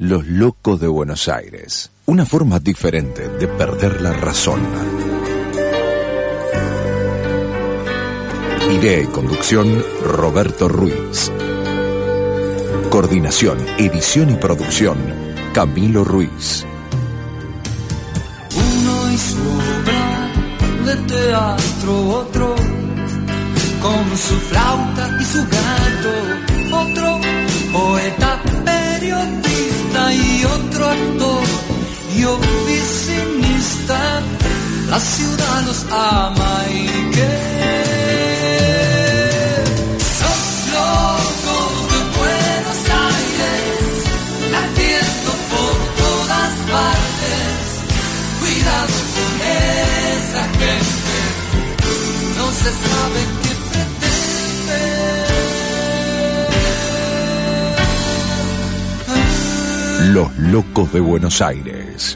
Los locos de Buenos Aires. Una forma diferente de perder la razón. Idea y conducción, Roberto Ruiz. Coordinación, edición y producción, Camilo Ruiz. Uno hizo obra de teatro, otro con su flauta y su gato, otro poeta, periodista y otro actor y oficinista. La ciudad los ama y que los locos de Buenos Aires, latiendo por todas partes. Cuidado con esa gente, no se sabe qué pretende. Los locos de Buenos Aires.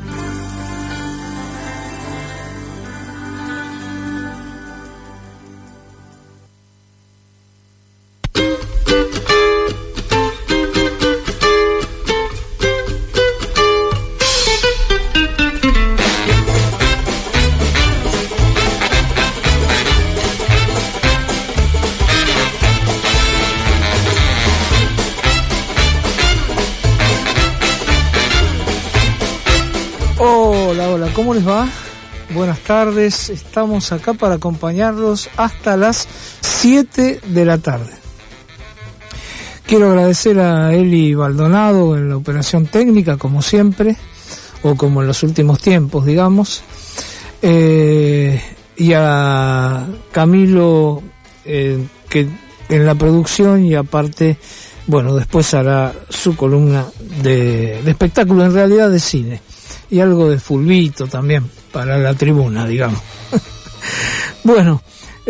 ¿Cómo les va? Buenas tardes, estamos acá para acompañarlos hasta las 7 de la tarde. Quiero agradecer a Eli Baldonado en la operación técnica, como siempre, o como en los últimos tiempos, digamos, y a Camilo, que en la producción, y aparte, bueno, después hará su columna de espectáculo, en realidad de cine. Y algo de fulbito también para la tribuna, digamos. Bueno,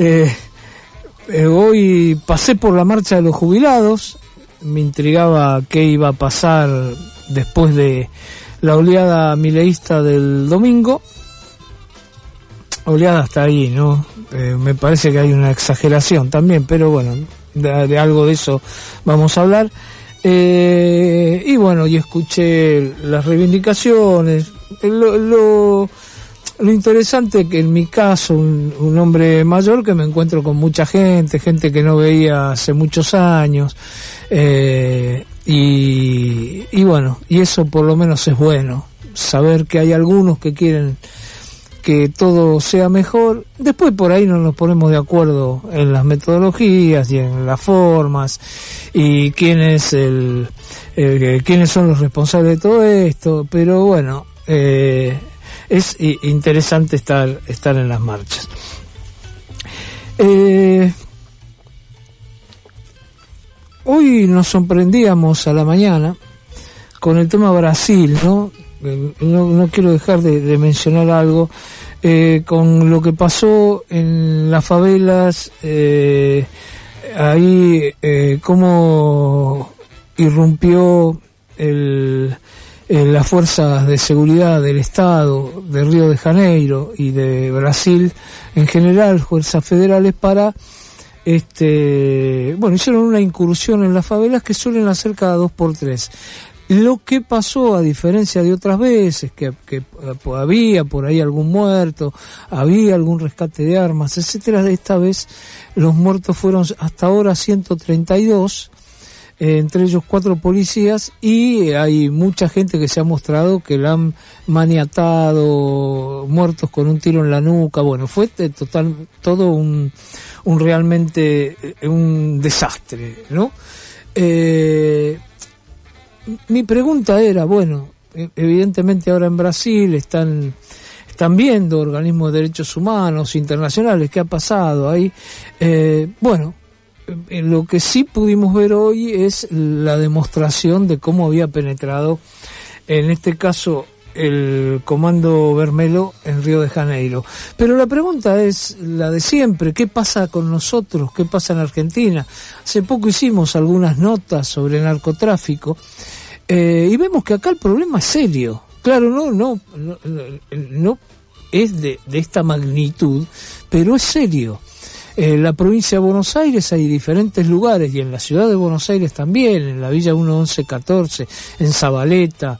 hoy pasé por la marcha de los jubilados, me intrigaba qué iba a pasar después de la oleada mileísta del domingo. Oleada hasta ahí, ¿no? Me parece que hay una exageración también, pero bueno, de algo de eso vamos a hablar. Y bueno, y escuché las reivindicaciones. Lo interesante que en mi caso, un hombre mayor, que me encuentro con mucha gente que no veía hace muchos años, y bueno, y eso por lo menos es bueno, saber que hay algunos que quieren que todo sea mejor. Después por ahí no nos ponemos de acuerdo en las metodologías y en las formas y quiénes son los responsables de todo esto, pero bueno, es interesante estar en las marchas. Hoy nos sorprendíamos a la mañana con el tema Brasil, ¿no? No quiero dejar de mencionar algo con lo que pasó en las favelas, ahí cómo irrumpió las fuerzas de seguridad del Estado de Río de Janeiro y de Brasil en general, fuerzas federales, para bueno, hicieron una incursión en las favelas que suelen hacer cada 2x3. Lo que pasó, a diferencia de otras veces, que había por ahí algún muerto, había algún rescate de armas, etcétera, de esta vez los muertos fueron hasta ahora 132, entre ellos 4 policías, y hay mucha gente que se ha mostrado que la han maniatado, muertos con un tiro en la nuca. Bueno, fue todo un realmente un desastre, ¿no? Mi pregunta era, bueno, evidentemente ahora en Brasil están viendo organismos de derechos humanos internacionales qué ha pasado ahí. Bueno, lo que sí pudimos ver hoy es la demostración de cómo había penetrado, en este caso, el Comando Vermelho en Río de Janeiro. Pero la pregunta es la de siempre: ¿qué pasa con nosotros? ¿Qué pasa en Argentina? Hace poco hicimos algunas notas sobre narcotráfico, y vemos que acá el problema es serio. Claro, no es de esta magnitud, pero es serio. En la provincia de Buenos Aires hay diferentes lugares, y en la ciudad de Buenos Aires también, en la Villa 1114, en Zabaleta,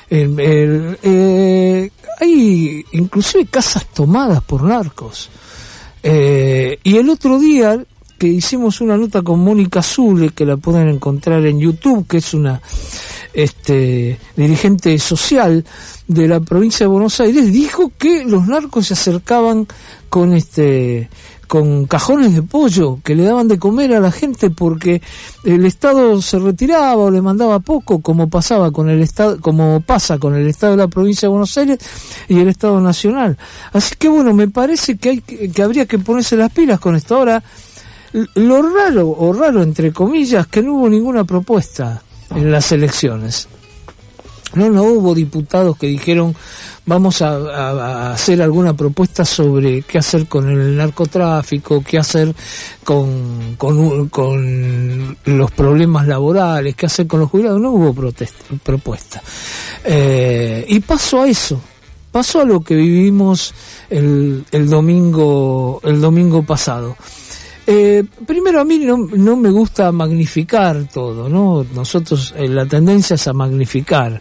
hay inclusive casas tomadas por narcos. Y el otro día que hicimos una nota con Mónica Zule, que la pueden encontrar en YouTube, que es una dirigente social de la provincia de Buenos Aires, dijo que los narcos se acercaban con cajones de pollo que le daban de comer a la gente porque el Estado se retiraba o le mandaba poco, como pasa con el Estado de la provincia de Buenos Aires y el Estado Nacional. Así que bueno, me parece que habría que ponerse las pilas con esto. Ahora, lo raro entre comillas, que no hubo ninguna propuesta en las elecciones. No hubo diputados que dijeron vamos a hacer alguna propuesta sobre qué hacer con el narcotráfico, qué hacer con los problemas laborales, qué hacer con los jubilados. No hubo propuesta. Y pasó a eso. Pasó a lo que vivimos el domingo pasado. Primero, a mí no me gusta magnificar todo, ¿no? Nosotros, la tendencia es a magnificar.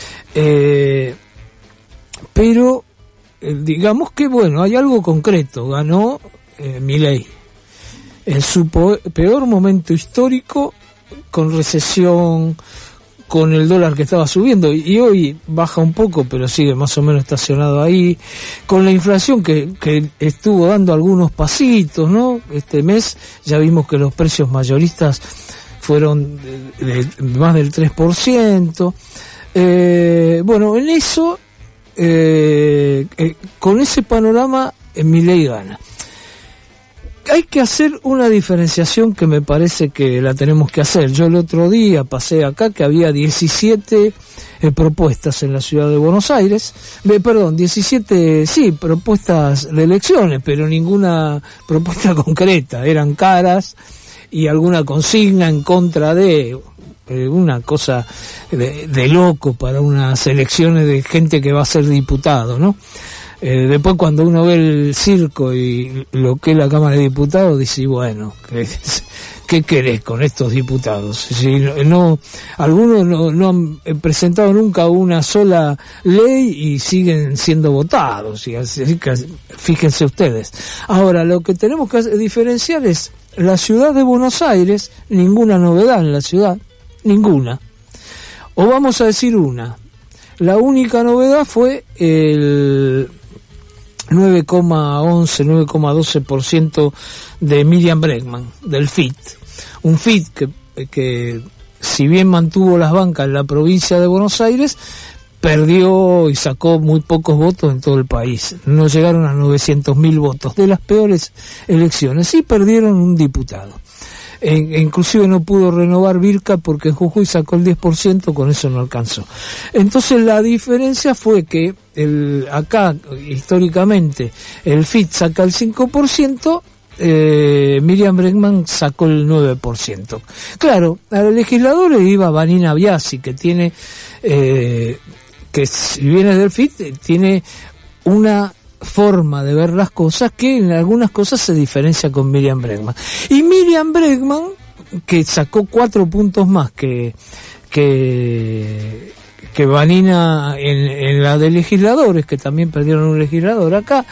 Pero, digamos que, bueno, hay algo concreto. Ganó Milei en su peor momento histórico, con recesión, con el dólar que estaba subiendo, y hoy baja un poco, pero sigue más o menos estacionado ahí, con la inflación que estuvo dando algunos pasitos, ¿no? Este mes ya vimos que los precios mayoristas fueron de más del 3%. Bueno, en eso, con ese panorama, Milei gana. Hay que hacer una diferenciación que me parece que la tenemos que hacer. Yo el otro día pasé acá que había 17 propuestas en la ciudad de Buenos Aires. 17, sí, propuestas de elecciones, pero ninguna propuesta concreta. Eran caras y alguna consigna en contra de una cosa de loco para unas elecciones de gente que va a ser diputado, ¿no? Después cuando uno ve el circo y lo que es la Cámara de Diputados, dice, bueno, ¿qué querés con estos diputados? Si algunos no han presentado nunca una sola ley y siguen siendo votados, y así que fíjense ustedes. Ahora, lo que tenemos que diferenciar es la ciudad de Buenos Aires, ninguna novedad en la ciudad, ninguna. O vamos a decir una. La única novedad fue el 9,12% de Miriam Bregman, del FIT. Un FIT que si bien mantuvo las bancas en la provincia de Buenos Aires, perdió y sacó muy pocos votos en todo el país. No llegaron a 900.000 votos. De las peores elecciones. Y perdieron un diputado. Inclusive no pudo renovar Virca porque en Jujuy sacó el 10%, con eso no alcanzó. Entonces la diferencia fue que acá históricamente el FIT saca el 5%, Miriam Bregman sacó el 9%. Claro, a los legisladores iba Vanina Biasi, que tiene, que si viene del FIT, tiene una forma de ver las cosas que en algunas cosas se diferencia con Miriam Bregman. Y Miriam Bregman, que sacó 4 puntos más que Vanina en la de legisladores, que también perdieron un legislador acá,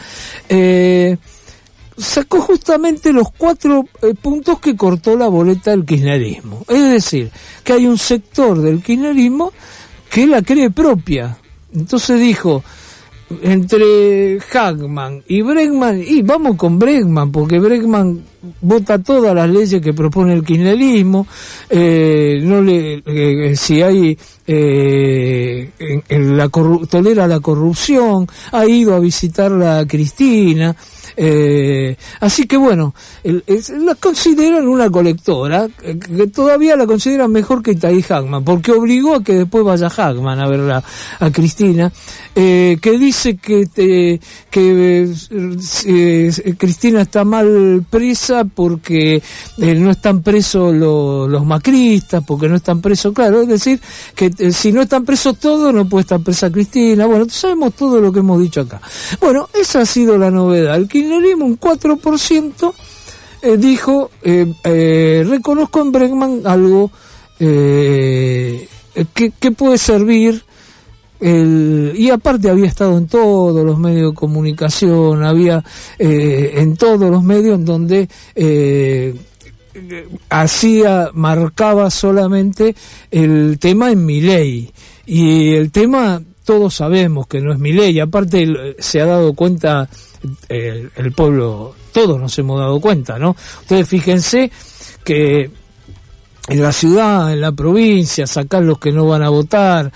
sacó justamente los 4 puntos que cortó la boleta del kirchnerismo. Es decir, que hay un sector del kirchnerismo que la cree propia. Entonces dijo, entre Hagman y Bregman, y vamos con Bregman, porque Bregman vota todas las leyes que propone el kirchnerismo, si hay tolera la corrupción, ha ido a visitarla a Cristina, así que bueno, la consideran una colectora, que todavía la consideran mejor que Itaí Hagman, porque obligó a que después vaya Hagman a verla a Cristina, que dice que Cristina está mal presa porque no están presos los macristas, porque no están presos, claro, es decir, que si no están presos todos, no puede estar presa Cristina. Bueno, sabemos todo lo que hemos dicho acá. Bueno, esa ha sido la novedad. El kirchnerismo un 4%, dijo, reconozco en Bregman algo que puede servir, y aparte había estado en todos los medios de comunicación, había en todos los medios en donde marcaba solamente el tema en Milei, y el tema todos sabemos que no es Milei, aparte se ha dado cuenta el pueblo, todos nos hemos dado cuenta, ¿no? Ustedes fíjense que en la ciudad, en la provincia, sacar los que no van a votar,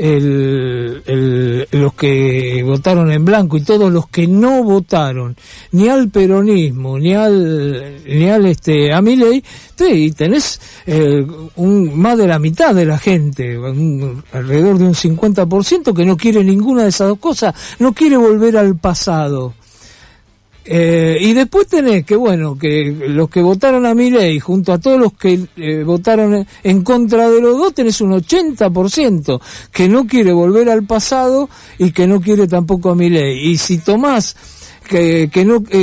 los que votaron en blanco y todos los que no votaron ni al peronismo ni a Milei, y tenés más de la mitad de la gente, alrededor de un 50% que no quiere ninguna de esas dos cosas, no quiere volver al pasado. Y después tenés que, bueno, que los que votaron a Milei junto a todos los que votaron en contra de los dos, tenés un 80% que no quiere volver al pasado y que no quiere tampoco a Milei. Y si tomás el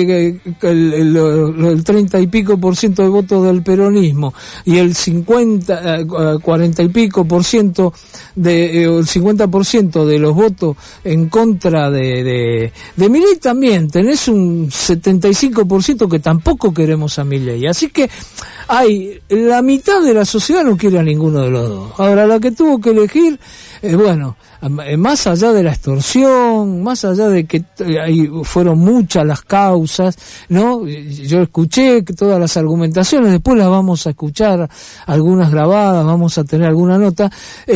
30 y pico % de votos del peronismo y el 40 y pico % el 50% de los votos en contra de Milei, también tenés un 75% que tampoco queremos a Milei. Así que la mitad de la sociedad no quiere a ninguno de los dos. Ahora, la que tuvo que elegir, más allá de la extorsión, más allá de que fueron muchas las causas, ¿no? Yo escuché todas las argumentaciones, después las vamos a escuchar, algunas grabadas, vamos a tener alguna nota.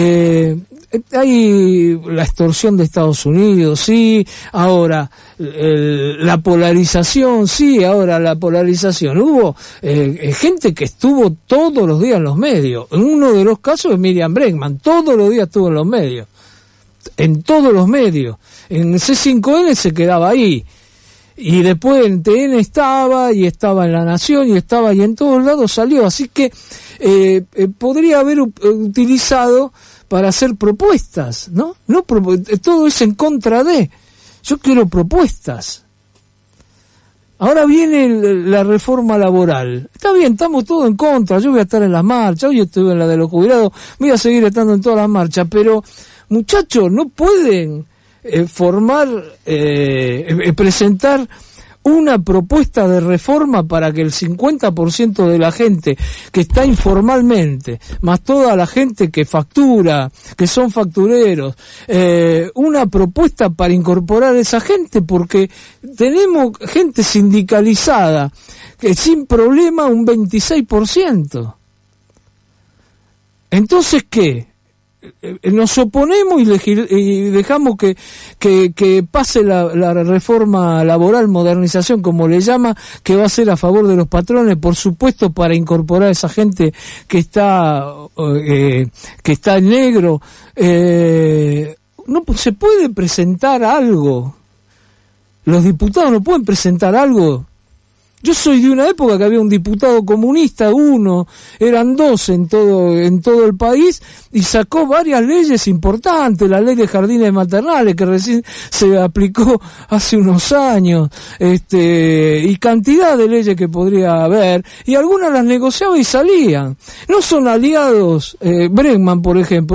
Hay la extorsión de Estados Unidos, sí, ahora la polarización, sí, ahora la polarización. Hubo gente que estuvo todos los días en los medios. En uno de los casos es Miriam Bregman, todos los días estuvo en los medios. En todos los medios. En C5N se quedaba ahí. Y después en TN estaba, y estaba en La Nación, y estaba, y en todos lados salió. Así que podría haber utilizado para hacer propuestas, ¿no? Todo es en contra de. Yo quiero propuestas. Ahora viene la reforma laboral. Está bien, estamos todos en contra. Yo voy a estar en las marchas. Hoy estuve en la de los jubilados. Voy a seguir estando en todas las marchas. Pero, muchachos, no pueden presentar una propuesta de reforma para que el 50% de la gente que está informalmente, más toda la gente que factura, que son factureros, una propuesta para incorporar a esa gente, porque tenemos gente sindicalizada que sin problema un 26%. Entonces, ¿qué? Nos oponemos y dejamos que pase la reforma laboral, modernización como le llama, que va a ser a favor de los patrones, por supuesto, para incorporar a esa gente que está en negro. No se puede presentar algo. Los diputados no pueden presentar algo. Yo soy de una época que había un diputado comunista, eran dos en todo el país, y sacó varias leyes importantes, la ley de jardines maternales que recién se aplicó hace unos años, y cantidad de leyes que podría haber, y algunas las negociaba y salían. No son aliados, Bregman, por ejemplo,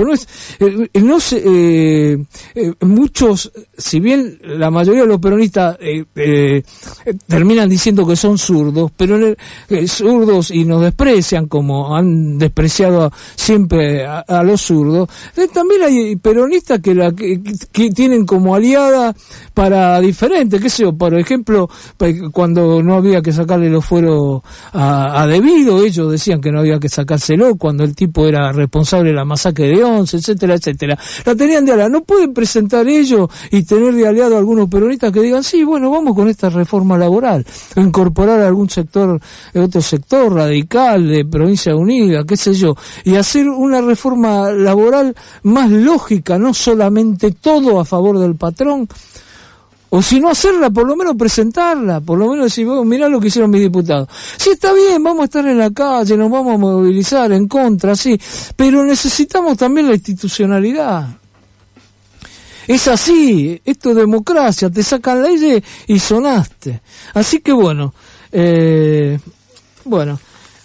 muchos, si bien la mayoría de los peronistas terminan diciendo que son zurdos, pero zurdos y nos desprecian como han despreciado siempre a los zurdos. También hay peronistas que tienen como aliada para diferentes, qué sé yo, por ejemplo, cuando no había que sacarle los fueros a Debido, ellos decían que no había que sacárselo cuando el tipo era responsable de la masacre de Once, etcétera, etcétera. La tenían de aliada. No pueden presentar ellos y tener de aliado a algunos peronistas que digan, sí, bueno, vamos con esta reforma laboral, incorporar a algún sector, otro sector radical de Provincia Unida, qué sé yo, y hacer una reforma laboral más lógica, no solamente todo a favor del patrón, o si no hacerla, por lo menos presentarla, por lo menos decir, mirá lo que hicieron mis diputados. Sí, está bien, vamos a estar en la calle, nos vamos a movilizar en contra, sí, pero necesitamos también la institucionalidad. Es así, esto es democracia, te sacan leyes y sonaste. Así que bueno, Bueno,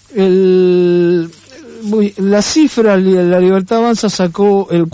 la cifra, la Libertad Avanza sacó el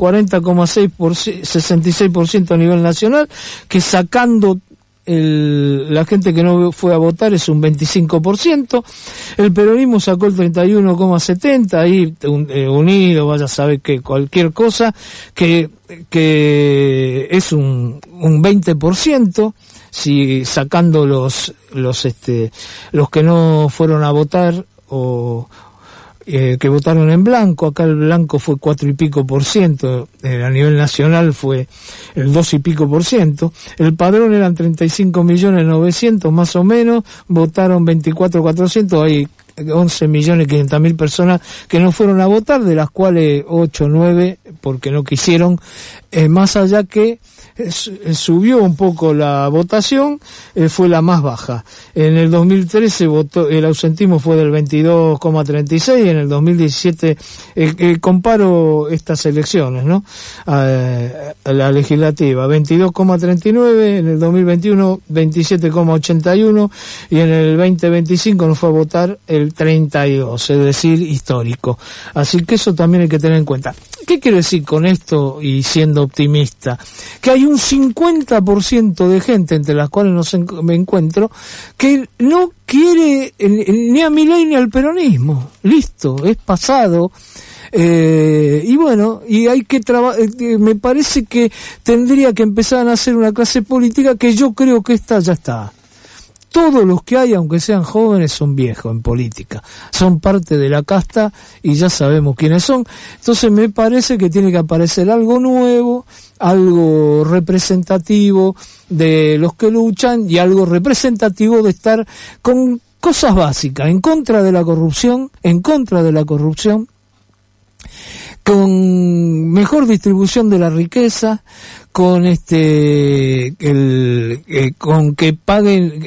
66% a nivel nacional, que sacando la gente que no fue a votar es un 25%, el peronismo sacó el 31,70%, ahí unido, vaya a saber que cualquier cosa, que es un 20%, si sacando los que no fueron a votar o que votaron en blanco. Acá el blanco fue 4 y pico %, a nivel nacional fue el 2 y pico %, el padrón eran 35.900.000 más o menos, votaron 24.400.000, hay 11.500.000 personas que no fueron a votar, de las cuales 8 o 9 porque no quisieron, más allá que subió un poco la votación, fue la más baja. En el 2013 el ausentismo fue del 22,36, en el 2017 comparo estas elecciones, ¿no? A la legislativa, 22,39, en el 2021 27,81 y en el 2025 no fue a votar el 32, es decir, histórico. Así que eso también hay que tener en cuenta. ¿Qué quiero decir con esto y siendo optimista? Que hay un 50% de gente, entre las cuales me encuentro, que no quiere ni a Milei ni al peronismo. Listo, es pasado. Y bueno, y hay que me parece que tendría que empezar a hacer una clase política que yo creo que esta ya está. Todos los que hay, aunque sean jóvenes, son viejos en política. Son parte de la casta y ya sabemos quiénes son. Entonces me parece que tiene que aparecer algo nuevo, algo representativo de los que luchan y algo representativo de estar con cosas básicas, en contra de la corrupción, con mejor distribución de la riqueza, con con que paguen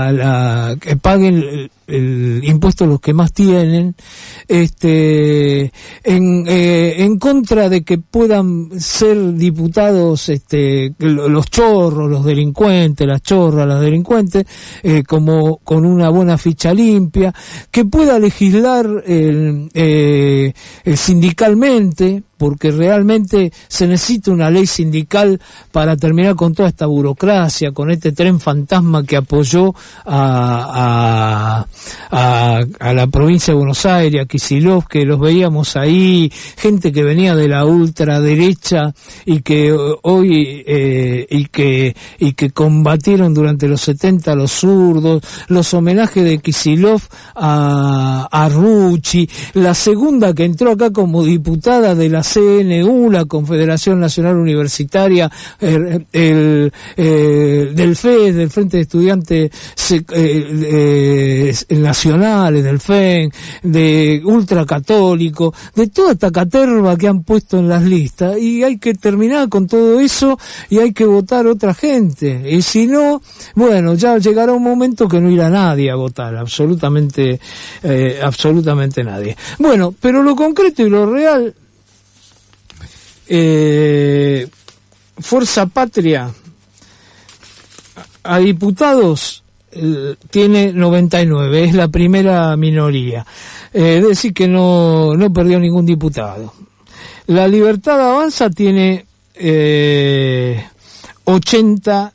el impuesto a los que más tienen, en contra de que puedan ser diputados los chorros, los delincuentes, las chorras, las delincuentes, como con una buena ficha limpia, que pueda legislar sindicalmente, porque realmente se necesita una ley sindical para terminar con toda esta burocracia, con este tren fantasma que apoyó a la provincia de Buenos Aires, a Kicillof, que los veíamos ahí, gente que venía de la ultraderecha y que hoy y que combatieron durante los 70 a los zurdos, los homenajes de Kicillof a Rucci, la segunda que entró acá como diputada de la CNU, la Confederación Nacional Universitaria, del FES, del Frente de Estudiantes Nacionales, del FEN, de ultracatólico, de toda esta caterva que han puesto en las listas, y hay que terminar con todo eso y hay que votar otra gente, y si no, bueno, ya llegará un momento que no irá nadie a votar, absolutamente nadie. Bueno, pero lo concreto y lo real, Fuerza Patria a diputados tiene 99, es la primera minoría, es decir que no perdió ningún diputado. La Libertad Avanza tiene 80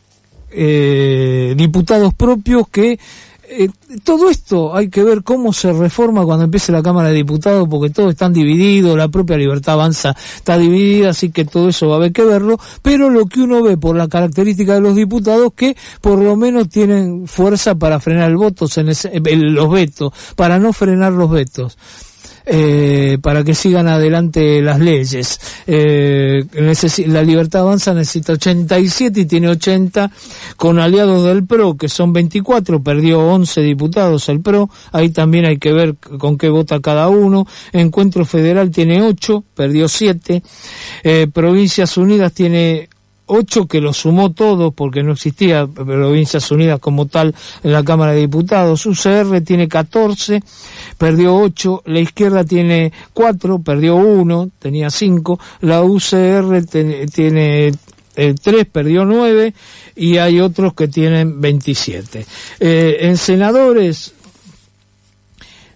diputados propios que todo esto hay que ver cómo se reforma cuando empiece la Cámara de Diputados, porque todos están divididos, la propia Libertad Avanza está dividida, así que todo eso va a haber que verlo, pero lo que uno ve por la característica de los diputados, que por lo menos tienen fuerza para frenar los vetos, para no frenar los vetos. Para que sigan adelante las leyes. La Libertad Avanza necesita 87 y tiene 80 con aliados del PRO, que son 24, perdió 11 diputados el PRO, ahí también hay que ver con qué vota cada uno. Encuentro Federal tiene 8, perdió 7, Provincias Unidas tiene 8, que lo sumó todo porque no existía Provincias Unidas como tal en la Cámara de Diputados. UCR tiene 14, perdió 8, la izquierda tiene 4, perdió 1, tenía 5, la UCR tiene 3, perdió 9 y hay otros que tienen 27. En senadores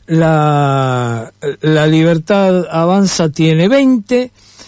La Libertad Avanza tiene 20,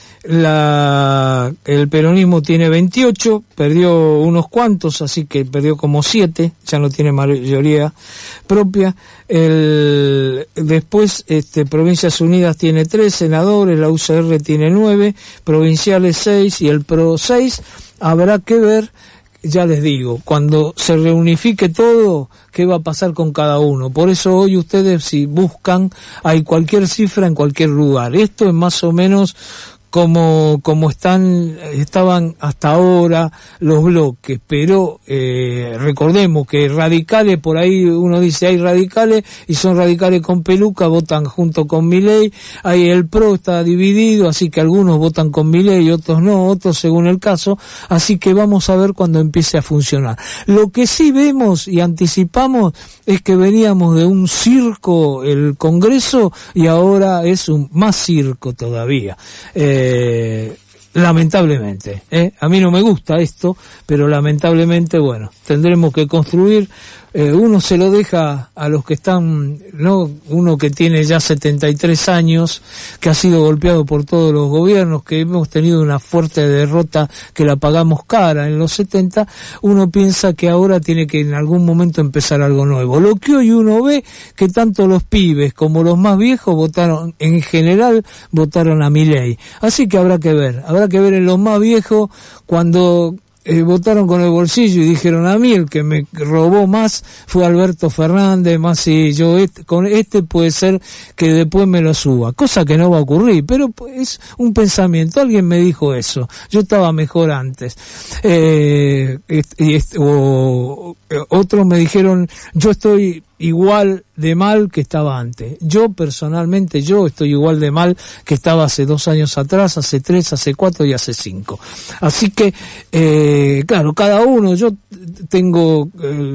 el peronismo tiene 28, perdió unos cuantos, así que perdió como 7, ya no tiene mayoría propia. Después Provincias Unidas tiene 3 senadores, la UCR tiene 9, provinciales 6 y el PRO 6. Habrá que ver, ya les digo, cuando se reunifique todo, qué va a pasar con cada uno. Por eso hoy ustedes, si buscan, hay cualquier cifra en cualquier lugar. Esto es más o menos como estaban hasta ahora los bloques, pero recordemos que radicales, por ahí uno dice hay radicales y son radicales con peluca, votan junto con Milei, ahí el PRO está dividido, así que algunos votan con Milei y otros no, otros según el caso, así que vamos a ver cuando empiece a funcionar. Lo que sí vemos y anticipamos es que veníamos de un circo el Congreso y ahora es un más circo todavía. Lamentablemente, a mí no me gusta esto, pero lamentablemente, bueno, tendremos que construir. Uno se lo deja a los que están, no, uno que tiene ya 73 años, que ha sido golpeado por todos los gobiernos, que hemos tenido una fuerte derrota que la pagamos cara en los 70, uno piensa que ahora tiene que en algún momento empezar algo nuevo. Lo que hoy uno ve, que tanto los pibes como los más viejos votaron, en general, votaron a Milei. Así que habrá que ver en los más viejos cuando votaron con el bolsillo y dijeron a mí el que me robó más fue Alberto Fernández, más si yo con este puede ser que después me lo suba, cosa que no va a ocurrir, pero es un pensamiento, alguien me dijo eso, yo estaba mejor antes, otros me dijeron yo estoy igual de mal que estaba antes. Yo personalmente, estoy igual de mal que estaba hace 2 años atrás, hace 3, hace 4 y hace 5. Así que, claro, cada uno, yo tengo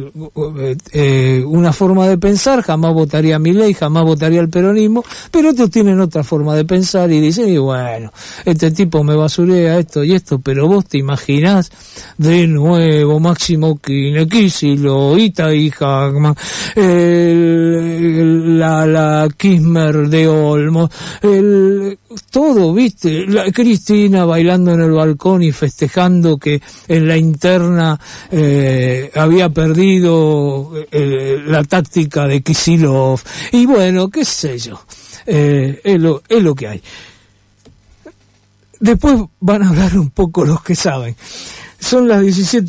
una forma de pensar, jamás votaría a Milei, jamás votaría al peronismo, pero otros tienen otra forma de pensar y dicen, y bueno, este tipo me basurea esto y esto, pero vos te imaginás de nuevo Máximo Kinequisilo, Itaí Hackman, la Kirchner de Olmos, todo, viste, Cristina bailando en el balcón y festejando que en la interna había perdido la táctica de Kicillof, y bueno, qué sé yo, es lo que hay. Después van a hablar un poco los que saben. Son las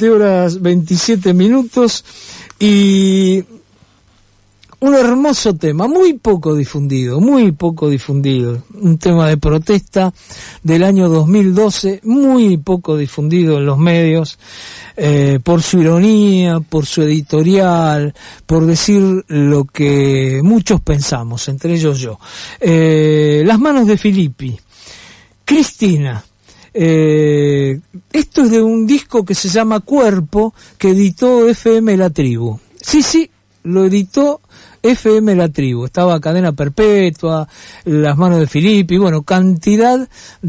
17:27 y un hermoso tema, muy poco difundido, un tema de protesta del año 2012, muy poco difundido en los medios, por su ironía, por su editorial, por decir lo que muchos pensamos, entre ellos yo. Las manos de Filippi, Cristina. Esto es de un disco que se llama Cuerpo, que editó FM La Tribu. Sí, lo editó FM La Tribu, estaba Cadena Perpetua, Las manos de Filippi, bueno, cantidad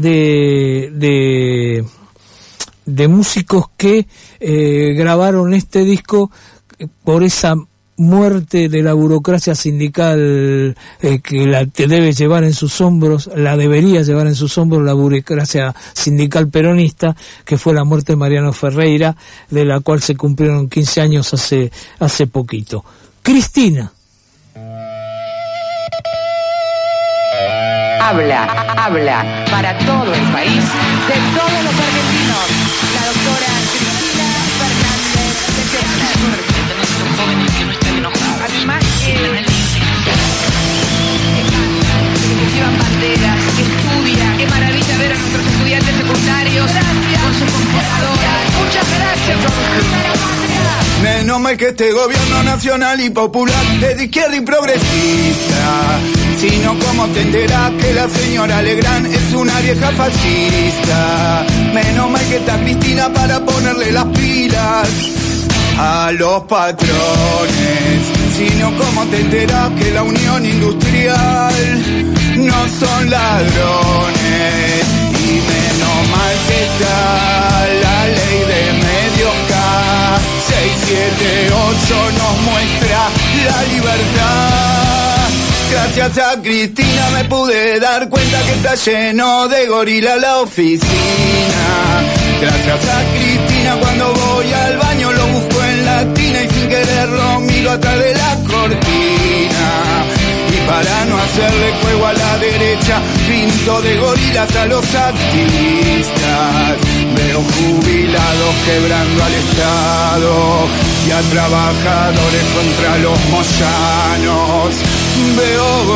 de músicos que grabaron este disco por esa muerte de la burocracia sindical que debe llevar en sus hombros, la debería llevar en sus hombros la burocracia sindical peronista, que fue la muerte de Mariano Ferreira, de la cual se cumplieron 15 años hace poquito. Cristina. Habla para todo el país, de todos los argentinos, la doctora Cristina Fernández de Kirchner. Además, que llevan banderas, que estudia, qué maravilla ver a nuestros estudiantes secundarios con sus computadoras. Muchas gracias. Menos mal que este gobierno nacional y popular es de izquierda y progresista. Si no, ¿cómo te enterás que la señora Legrand es una vieja fascista? Menos mal que está Cristina para ponerle las pilas a los patrones. Si no, ¿cómo te enterás que la Unión Industrial no son ladrones? Y menos mal que está la ley de medios K. 678 nos muestra la libertad. Gracias a Cristina me pude dar cuenta que está lleno de gorila la oficina. Gracias a Cristina cuando voy al baño lo busco en la tina y sin querer lo miro atrás de la cortina. Y para no hacerle juego a la derecha pinto de gorilas a los activistas. Veo jubilados quebrando al Estado y a trabajadores contra los moyanos. Veo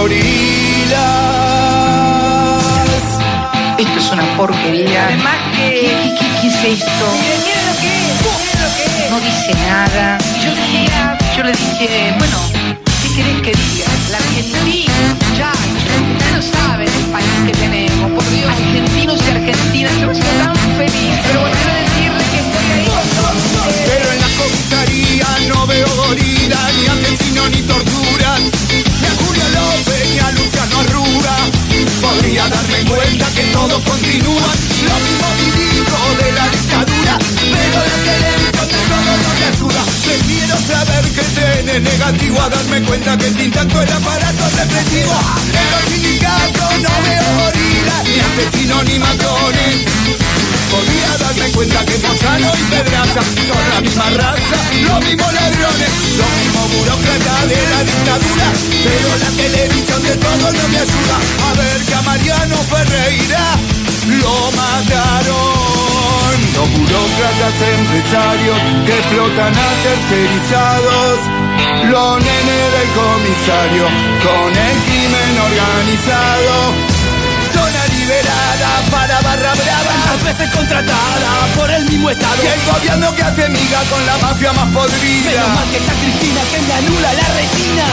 gorilas. Esto es una porquería. Además ¿Qué es esto? Miren lo que es. No dice nada. Yo le dije, bueno, ¿qué querés que diga? La Argentina, muchachos. Ustedes no saben el país que tenemos. Por Dios, argentinos y argentinas. Yo me siento tan feliz. Pero bueno, quiero decirle que estoy ahí. Pero en la comisaría no veo gorilas, ni asesinos ni torturas. Ni a Julia López, ni a Luciano Arruga. Podría darme cuenta que todo continúa. Lo mismo vivido de la dictadura. Pero la televisión de todo no me ayuda. Prefiero saber que tiene negativo a darme cuenta que está intacto el aparato represivo. En los sindicatos no veo gorilas, ni asesinos ni matones. Podría darme cuenta que Moyano y Pedraza son la misma raza, los mismos ladrones, los mismos burócratas de la dictadura. Pero la televisión de todo no me ayuda a ver que a Mariano Ferreira lo mataron. Los burócratas empresarios que explotan a tercerizados, los nenes del comisario con el crimen organizado. Zona liberada para barra brava, tantas veces contratada por el mismo Estado. Y el gobierno que hace miga con la mafia más podrida. Menos mal que está Cristina que me anula la retina.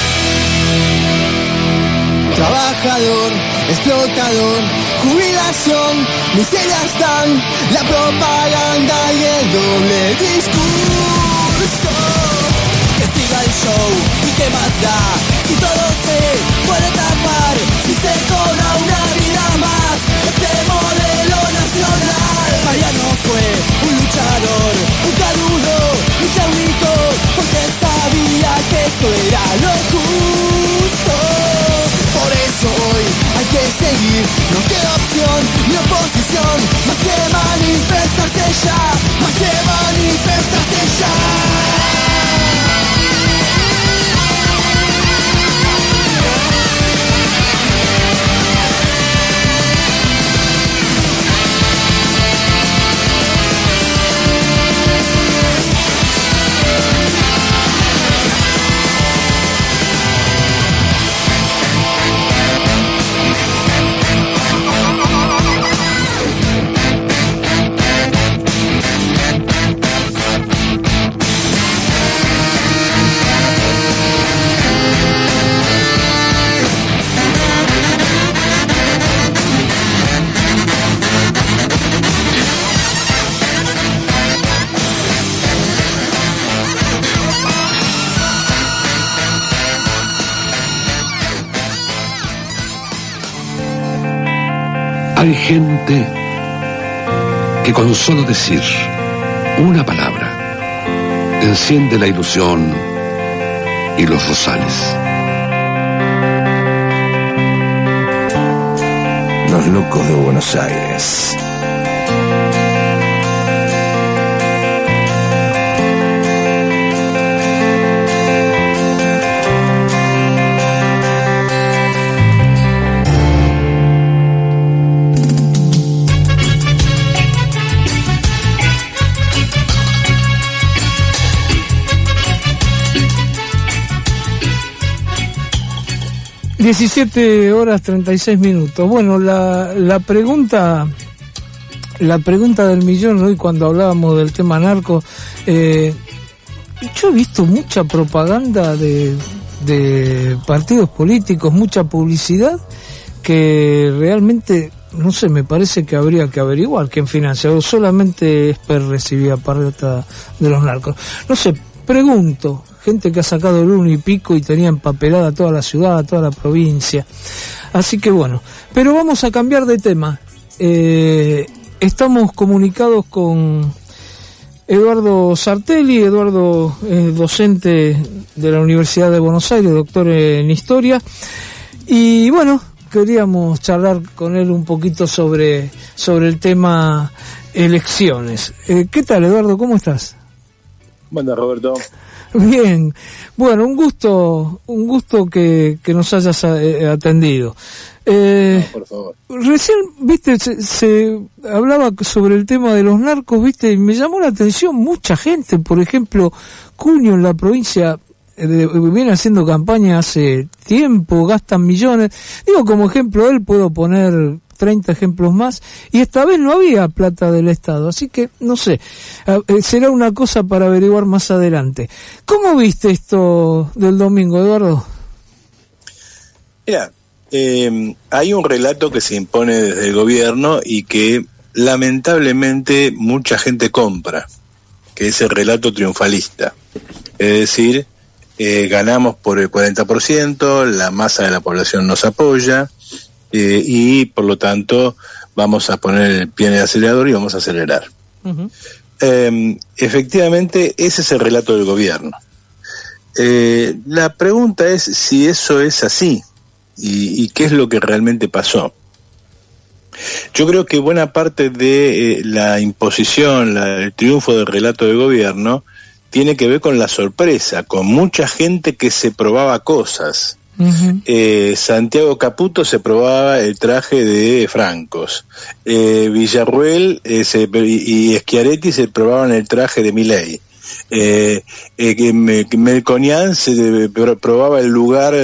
Trabajador, explotador, jubilación, miseria están, la propaganda y el doble discurso. Que siga el show y que más da, si todo se puede tapar, si se cobra una vida más, este modelo nacional. Mariano fue un luchador, un carudo, un chaulito, porque sabía que esto era lo justo. Por eso hoy hay que seguir, no queda opción ni oposición, más que manifestarse ya, más que manifestarse ya. Hay gente que con solo decir una palabra enciende la ilusión y los rosales. Los locos de Buenos Aires. (17:36). Bueno, la pregunta del millón hoy, cuando hablábamos del tema narco, yo he visto mucha propaganda de partidos políticos, mucha publicidad, que realmente, no sé, me parece que habría que averiguar quién financia, o solamente Esper recibía plata de los narcos. No sé, pregunto, gente que ha sacado el 1 y pico y tenía empapelada toda la ciudad, toda la provincia. Así que bueno, pero vamos a cambiar de tema. Estamos comunicados con Eduardo Sartelli. Eduardo es docente de la Universidad de Buenos Aires, doctor en Historia. Y bueno, queríamos charlar con él un poquito sobre el tema elecciones. ¿Qué tal, Eduardo? ¿Cómo estás? Bueno, Roberto. Bien, bueno, un gusto que nos hayas atendido. No, por favor. Recién, viste, se hablaba sobre el tema de los narcos, viste, y me llamó la atención mucha gente, por ejemplo, Cuño en la provincia viene haciendo campaña hace tiempo, gastan millones. Digo, como ejemplo, él puedo poner 30 ejemplos más, y esta vez no había plata del Estado, así que no sé, será una cosa para averiguar más adelante. ¿Cómo viste esto del domingo, Eduardo? Mira, hay un relato que se impone desde el gobierno y que lamentablemente mucha gente compra, que es el relato triunfalista, es decir, ganamos por el 40%, la masa de la población nos apoya, y por lo tanto vamos a poner el pie en el acelerador y vamos a acelerar. Uh-huh. Efectivamente, ese es el relato del gobierno. La pregunta es si eso es así y qué es lo que realmente pasó. Yo creo que buena parte de la imposición, el triunfo del relato del gobierno tiene que ver con la sorpresa, con mucha gente que se probaba cosas. Uh-huh. Santiago Caputo se probaba el traje de Francos, Villarruel y Schiaretti se probaban el traje de Milei, Melconian se probaba el lugar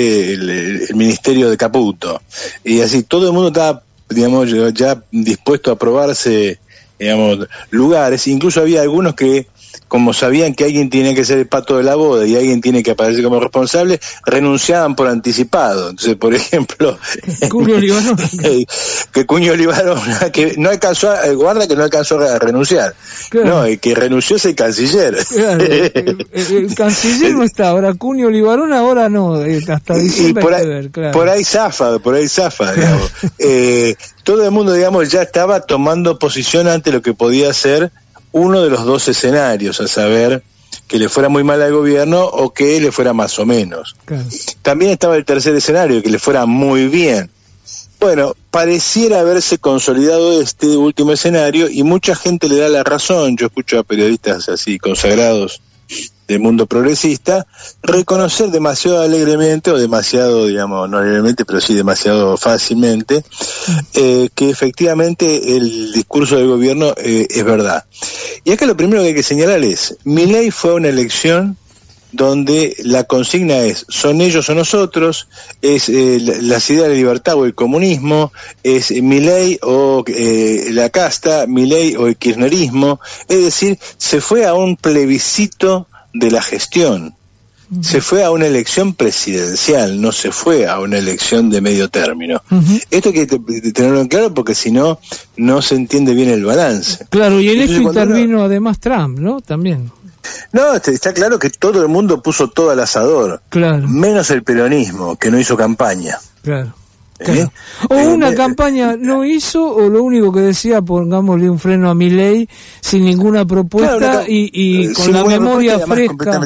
del ministerio de Caputo, y así todo el mundo estaba, digamos, ya dispuesto a probarse, digamos, lugares. Incluso había algunos que, como sabían que alguien tiene que ser el pato de la boda y alguien tiene que aparecer como responsable, renunciaban por anticipado. Entonces, por ejemplo, Cuño Libarona, que Cuño Libarona, que no alcanzó, guarda que no alcanzó a renunciar. Claro. No, el que renunció es el canciller. Claro, el canciller no está, ahora Cuño Libarona, ahora no, hasta diciembre hay que ver, claro. Por ahí zafa, digamos. Todo el mundo, digamos, ya estaba tomando posición ante lo que podía ser uno de los dos escenarios, a saber, que le fuera muy mal al gobierno o que le fuera más o menos. Claro. También estaba el tercer escenario, que le fuera muy bien. Bueno, pareciera haberse consolidado este último escenario y mucha gente le da la razón. Yo escucho a periodistas así consagrados del mundo progresista reconocer demasiado alegremente, o demasiado, digamos, no alegremente, pero sí demasiado fácilmente, que efectivamente el discurso del gobierno es verdad. Y acá lo primero que hay que señalar es, Milei fue a una elección donde la consigna es, son ellos o nosotros, es las ideas de libertad o el comunismo, es Milei o la casta, Milei o el kirchnerismo, es decir, se fue a un plebiscito de la gestión. Uh-huh. Se fue a una elección presidencial, no se fue a una elección de medio término. Uh-huh. Esto hay que tenerlo en claro porque si no, no se entiende bien el balance. Claro, y en esto intervino además Trump, ¿no? También. No, está claro que todo el mundo puso todo al asador, claro, menos el peronismo, que no hizo campaña. Claro. Claro. O una campaña no hizo, o lo único que decía, pongámosle un freno a Milei sin ninguna propuesta, claro, y con la memoria fresca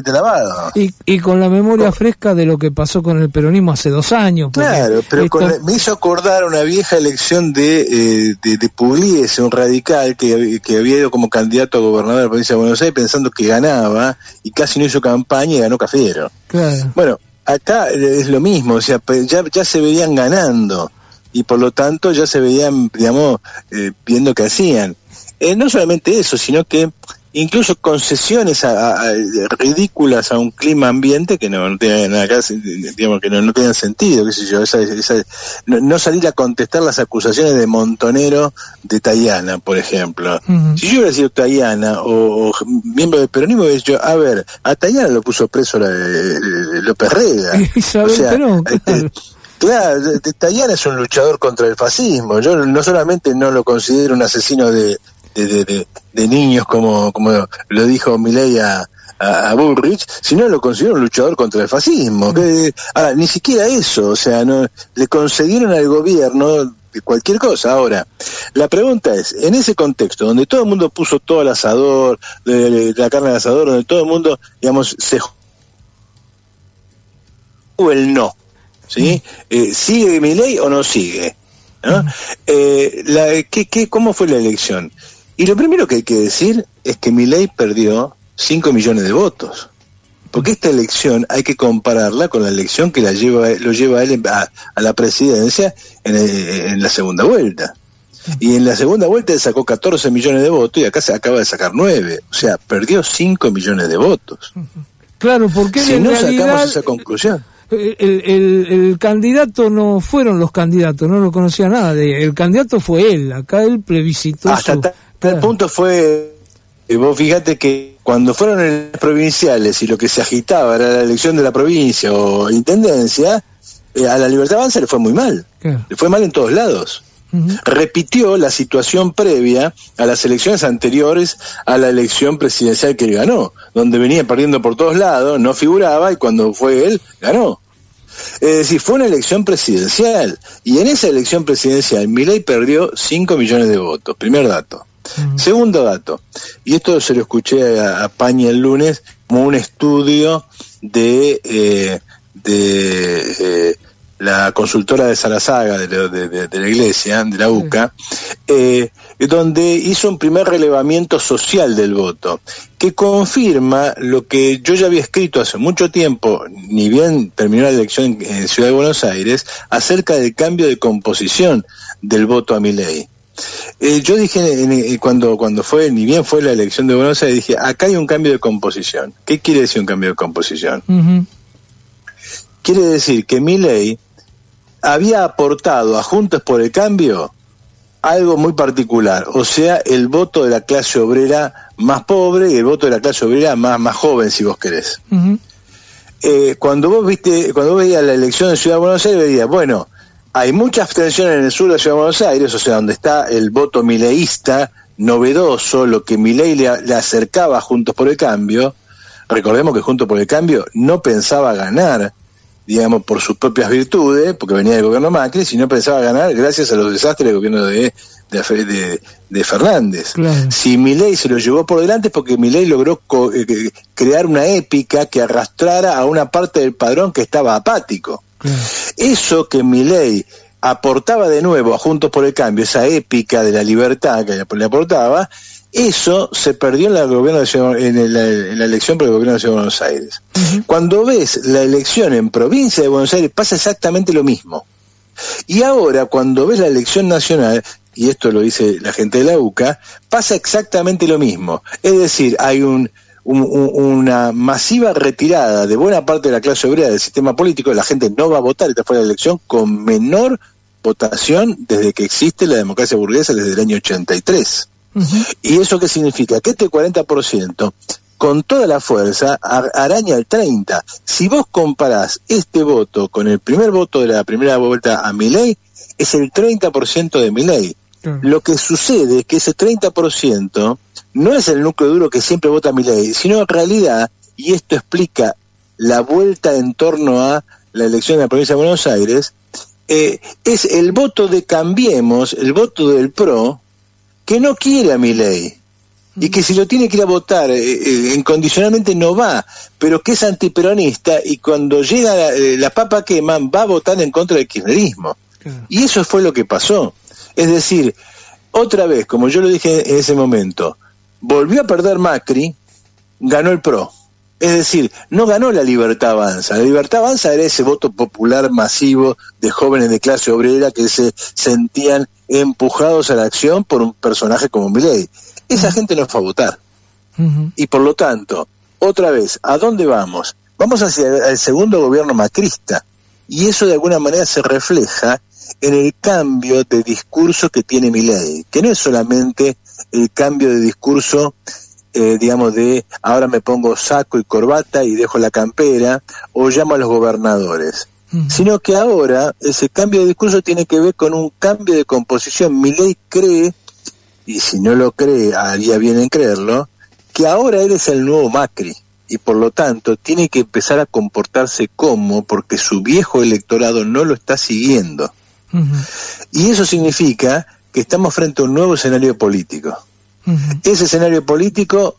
y con la memoria fresca de lo que pasó con el peronismo hace 2 años. Claro, pero me hizo acordar una vieja elección de Pugliese, un radical que había ido como candidato a gobernador de la provincia de Buenos Aires pensando que ganaba y casi no hizo campaña y ganó Cafiero. Claro. Bueno, acá es lo mismo, o sea, ya se veían ganando y por lo tanto ya se veían, digamos, viendo qué hacían. No solamente eso, sino que incluso concesiones ridículas a un clima ambiente que no tienen acá, digamos, que no tienen sentido, qué sé yo, no salir a contestar las acusaciones de Montonero de Tayana, por ejemplo. Uh-huh. Si yo hubiera sido Tayana o miembro del peronismo, a ver, a Tayana lo puso preso López Rega. O sea, claro. Claro, Tayana es un luchador contra el fascismo. Yo no solamente no lo considero un asesino de niños como lo dijo Milei a Bullrich, sino lo considero un luchador contra el fascismo. Ni siquiera eso, o sea, no le concedieron al gobierno de cualquier cosa. Ahora, la pregunta es, en ese contexto donde todo el mundo puso todo al asador, la carne al asador, donde todo el mundo, digamos, se jugó el no. ¿sí? ¿Sigue Milei o no sigue? ¿No? ¿Cómo fue la elección? Y lo primero que hay que decir es que Milei perdió 5 millones de votos. Porque esta elección hay que compararla con la elección que lo lleva a él a la presidencia en la segunda vuelta. Y en la segunda vuelta él sacó 14 millones de votos y acá se acaba de sacar 9. O sea, perdió 5 millones de votos. Claro, porque si no sacamos esa conclusión. El candidato no fueron los candidatos, no lo conocía nada. El candidato fue él, acá él plebiscitó. Hasta el punto fue, vos fíjate que cuando fueron elecciones provinciales y lo que se agitaba era la elección de la provincia o intendencia, a la Libertad Avanza le fue muy mal. Claro. Le fue mal en todos lados. Repitió la situación previa a las elecciones anteriores a la elección presidencial que él ganó, donde venía perdiendo por todos lados, no figuraba, y cuando fue él, ganó. Es decir, fue una elección presidencial, y en esa elección presidencial Milei perdió 5 millones de votos, primer dato. Segundo dato, y esto se lo escuché a Paña el lunes, como un estudio de la consultora de Sarazaga de la iglesia, de la UCA, donde hizo un primer relevamiento social del voto, que confirma lo que yo ya había escrito hace mucho tiempo, ni bien terminó la elección en Ciudad de Buenos Aires, acerca del cambio de composición del voto a Milei. Yo dije cuando fue, ni bien fue la elección de Buenos Aires, dije, acá hay un cambio de composición. ¿Qué quiere decir un cambio de composición? Quiere decir que Milei había aportado a Juntos por el Cambio algo muy particular, o sea, el voto de la clase obrera más pobre y el voto de la clase obrera más joven, si vos querés. Cuando vos veías la elección en Ciudad de Buenos Aires, veías, bueno, hay mucha abstención en el sur de Ciudad de Buenos Aires, o sea, donde está el voto mileísta novedoso, lo que Milei le acercaba a Juntos por el Cambio. Recordemos que Juntos por el Cambio no pensaba ganar, digamos, por sus propias virtudes, porque venía del gobierno Macri, sino pensaba ganar gracias a los desastres del gobierno de Fernández. Claro. Si Milei se lo llevó por delante es porque Milei logró crear una épica que arrastrara a una parte del padrón que estaba apático. Claro. Eso que Milei aportaba de nuevo a Juntos por el Cambio, esa épica de la libertad que le aportaba, eso se perdió en la elección por el gobierno de Ciudad de Buenos Aires. Cuando ves la elección en provincia de Buenos Aires pasa exactamente lo mismo. Y ahora cuando ves la elección nacional, y esto lo dice la gente de la UCA, pasa exactamente lo mismo. Es decir, hay una masiva retirada de buena parte de la clase obrera del sistema político. La gente no va a votar, esta fue la elección con menor votación desde que existe la democracia burguesa, desde el año 83. ¿Y eso qué significa? Que este 40% con toda la fuerza araña el 30%. Si vos comparás este voto con el primer voto de la primera vuelta a Milei, es el 30% de Milei. Lo que sucede es que ese 30% no es el núcleo duro que siempre vota a Milei, sino en realidad, y esto explica la vuelta en torno a la elección de la provincia de Buenos Aires, es el voto de Cambiemos, el voto del PRO, que no quiere a Milei, y que si lo tiene que ir a votar incondicionalmente no va, pero que es antiperonista, y cuando llega la papa queman va a votar en contra del kirchnerismo. Y eso fue lo que pasó. Es decir, otra vez, como yo lo dije en ese momento, volvió a perder Macri, ganó el PRO. Es decir, no ganó la Libertad Avanza. La Libertad Avanza era ese voto popular masivo de jóvenes de clase obrera que se sentían empujados a la acción por un personaje como Milei. Esa gente no fue a votar. Y por lo tanto, otra vez, ¿a dónde vamos? Vamos hacia el segundo gobierno macrista. Y eso de alguna manera se refleja en el cambio de discurso que tiene Milei, que no es solamente el cambio de discurso, digamos, de ahora me pongo saco y corbata y dejo la campera, o llamo a los gobernadores, sino que ahora ese cambio de discurso tiene que ver con un cambio de composición. Milei cree, y si no lo cree, haría bien en creerlo, que ahora él es el nuevo Macri, y por lo tanto tiene que empezar a comportarse porque su viejo electorado no lo está siguiendo. Y eso significa que estamos frente a un nuevo escenario político. Ese escenario político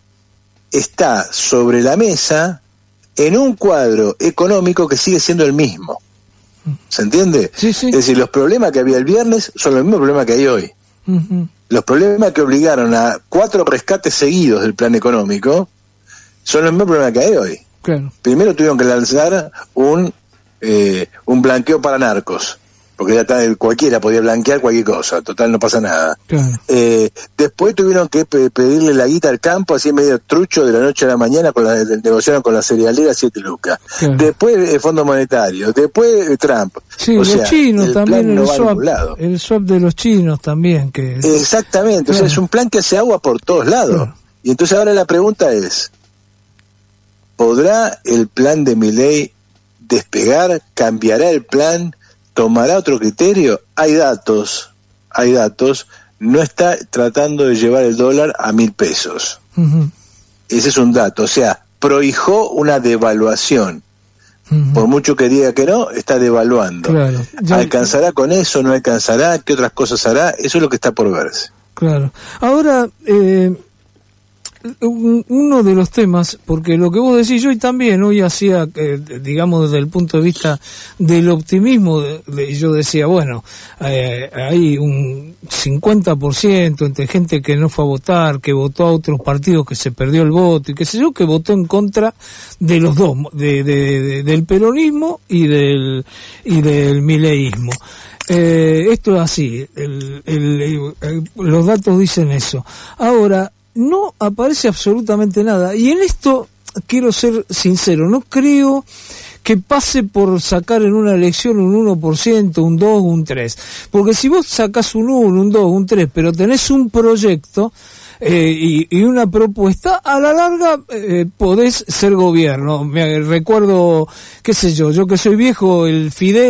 está sobre la mesa en un cuadro económico que sigue siendo el mismo. ¿Se entiende? Sí, sí. Es decir, los problemas que había el viernes son los mismos problemas que hay hoy. Ujú. Los problemas que obligaron a 4 rescates seguidos del plan económico son los mismos problemas que hay hoy. Claro. Primero tuvieron que lanzar un blanqueo para narcos, porque ya cualquiera podía blanquear cualquier cosa, total no pasa nada. Claro. Después tuvieron que pedirle la guita al campo, así medio trucho, de la noche a la mañana, negociaron con la cerealera 7 lucas. Claro. Después el Fondo Monetario, después Trump. Sí, O los sea, chinos el también, plan no va a ningún lado. el swap de los chinos también. Que Exactamente, Claro. o sea, es un plan que hace agua por todos lados. Claro. Y entonces ahora la pregunta es, ¿podrá el plan de Milei despegar? ¿Cambiará el plan? ¿Tomará otro criterio? Hay datos, no está tratando de llevar el dólar a 1.000 pesos. Ujú, Ese es un dato, o sea, prohijó una devaluación. ujú. Por mucho que diga que no, está devaluando. Claro. Ya- ¿Alcanzará con eso? ¿No alcanzará? ¿Qué otras cosas hará? Eso es lo que está por verse. Claro. Ahora, uno de los temas, porque lo que vos decís, yo también hoy hacía, digamos, desde el punto de vista del optimismo, yo decía, bueno, hay un 50% entre gente que no fue a votar, que votó a otros partidos, que se perdió el voto, y qué sé yo, que votó en contra de los dos, del peronismo y del mileísmo. Esto es así, los datos dicen eso. Ahora, no aparece absolutamente nada, y en esto quiero ser sincero, no creo que pase por sacar en una elección un 1%, un 2, un 3, porque si vos sacás un 1, un 2, un 3, pero tenés un proyecto y una propuesta, a la larga podés ser gobierno. Me recuerdo, qué sé yo que soy viejo, el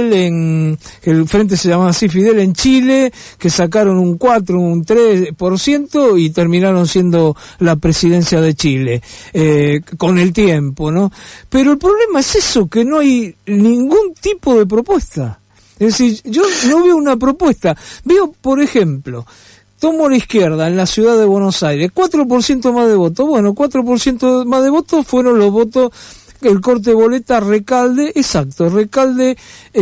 frente se llamaba así, Fidel en Chile, que sacaron un 4, un 3% y terminaron siendo la presidencia de Chile, con el tiempo, ¿no? Pero el problema es eso, que no hay ningún tipo de propuesta. Es decir, yo no veo una propuesta. Veo, por ejemplo, tomo la izquierda en la ciudad de Buenos Aires, 4% más de votos. Bueno, 4% más de votos fueron los votos, el corte de boleta Recalde, exacto, Recalde,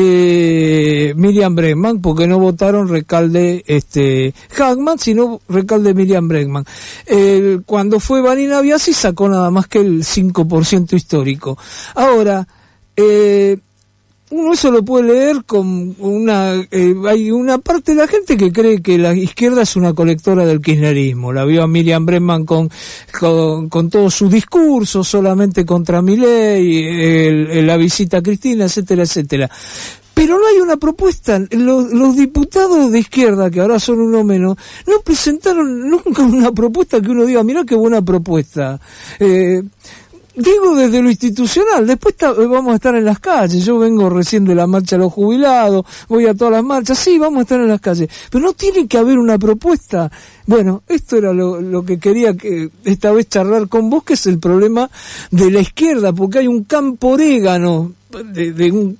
Miriam Bregman, porque no votaron Recalde, Hagman, sino Recalde Miriam Bregman. Cuando fue Vanina Biasi sacó nada más que el 5% histórico. Ahora, uno eso lo puede leer con hay una parte de la gente que cree que la izquierda es una colectora del kirchnerismo. La vio a Miriam Bregman con todo su discurso solamente contra Milei, la visita a Cristina, etcétera, etcétera. Pero no hay una propuesta. Los diputados de izquierda, que ahora son uno menos, no presentaron nunca una propuesta que uno diga, mirá qué buena propuesta. Digo desde lo institucional, después vamos a estar en las calles. Yo vengo recién de la marcha de los jubilados, voy a todas las marchas, sí, vamos a estar en las calles, pero no tiene que haber una propuesta. Bueno, esto era lo que quería que esta vez charlar con vos, que es el problema de la izquierda, porque hay un campo orégano de un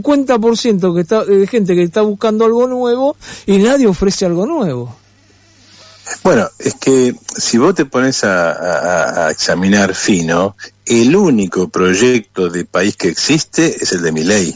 50% de gente que está buscando algo nuevo y nadie ofrece algo nuevo. Bueno, es que si vos te pones a examinar fino, el único proyecto de país que existe es el de Milei.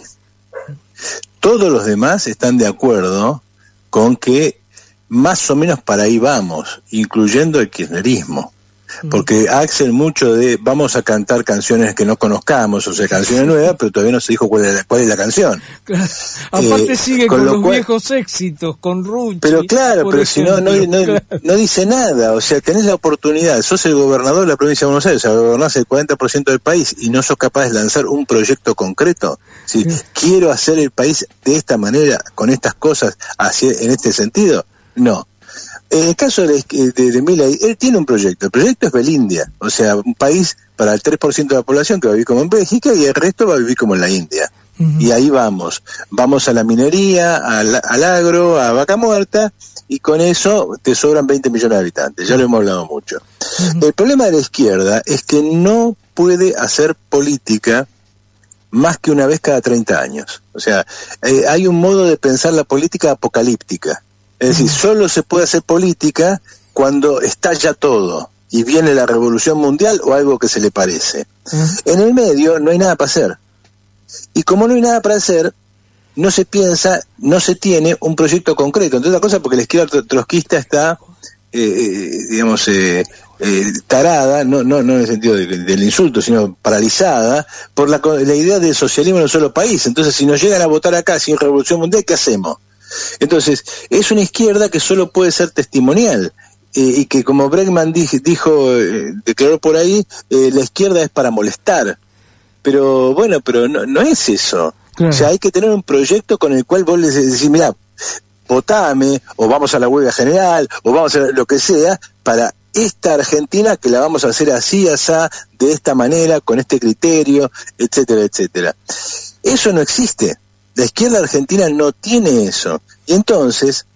Todos los demás están de acuerdo con que más o menos para ahí vamos, incluyendo el kirchnerismo. Porque Axel mucho de vamos a cantar canciones que no conozcamos, o sea, canciones nuevas, pero todavía no se dijo cuál es la canción. Claro. Aparte sigue con los viejos éxitos, con Rucci. Pero claro, pero ejemplo, si no dice nada, o sea, tenés la oportunidad, sos el gobernador de la provincia de Buenos Aires, o sea, gobernás el 40% del país y no sos capaz de lanzar un proyecto concreto. ¿Sí? ¿Quiero hacer el país de esta manera, con estas cosas, en este sentido? No. En el caso de Milei, él tiene un proyecto. El proyecto es Belindia, o sea, un país para el 3% de la población que va a vivir como en Bélgica y el resto va a vivir como en la India. Y ahí vamos a la minería, al agro, a vaca muerta, y con eso te sobran 20 millones de habitantes, ya lo hemos hablado mucho. El problema de la izquierda es que no puede hacer política más que una vez cada 30 años. O sea, hay un modo de pensar la política apocalíptica. Es decir, solo se puede hacer política cuando estalla todo y viene la revolución mundial o algo que se le parece. En el medio no hay nada para hacer. Y como no hay nada para hacer, no se piensa, no se tiene un proyecto concreto. Entre otras cosas porque la izquierda trotskista está, tarada, no en el sentido del insulto, sino paralizada por la idea del socialismo en un solo país. Entonces, si nos llegan a votar acá sin revolución mundial, ¿qué hacemos? Entonces, es una izquierda que solo puede ser testimonial. Y que, como Bregman declaró por ahí, la izquierda es para molestar. Pero bueno, no es eso. Claro. O sea, hay que tener un proyecto con el cual vos les decís, mirá, votame, o vamos a la huelga general, o vamos a lo que sea, para esta Argentina que la vamos a hacer así, asá, de esta manera, con este criterio, etcétera, etcétera. Eso no existe. La izquierda argentina no tiene eso. Y entonces,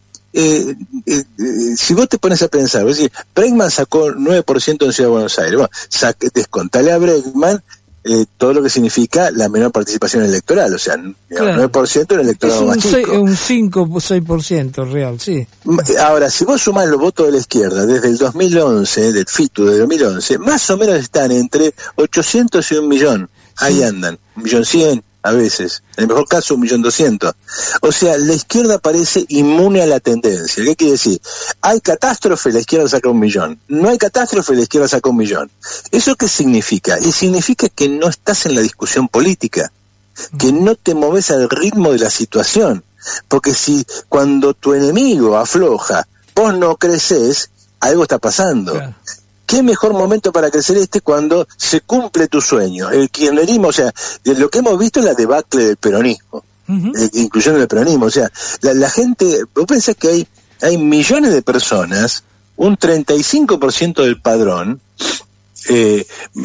si vos te pones a pensar, es decir, Bregman sacó 9% en Ciudad de Buenos Aires. Bueno, descontale a Bregman todo lo que significa la menor participación electoral, o sea, claro, 9% en el electorado más chico. Un 5 o 6% real, sí. Ahora, si vos sumás los votos de la izquierda desde el 2011, del FITU de 2011, más o menos están entre 800 y 1 millón. Ahí sí andan, 1.100.000 a veces, en el mejor caso 1.200.000. O sea, la izquierda parece inmune a la tendencia. ¿Qué quiere decir? Hay catástrofe, la izquierda saca 1 millón. No hay catástrofe, la izquierda saca 1 millón. ¿Eso qué significa? Y significa que no estás en la discusión política, que no te moves al ritmo de la situación. Porque si cuando tu enemigo afloja, vos no creces, algo está pasando. Claro. ¿Qué mejor momento para crecer cuando se cumple tu sueño? El kirchnerismo, o sea, lo que hemos visto es la debacle del peronismo, incluyendo el peronismo. O sea, la gente, vos pensás que hay millones de personas, un 35% del padrón, que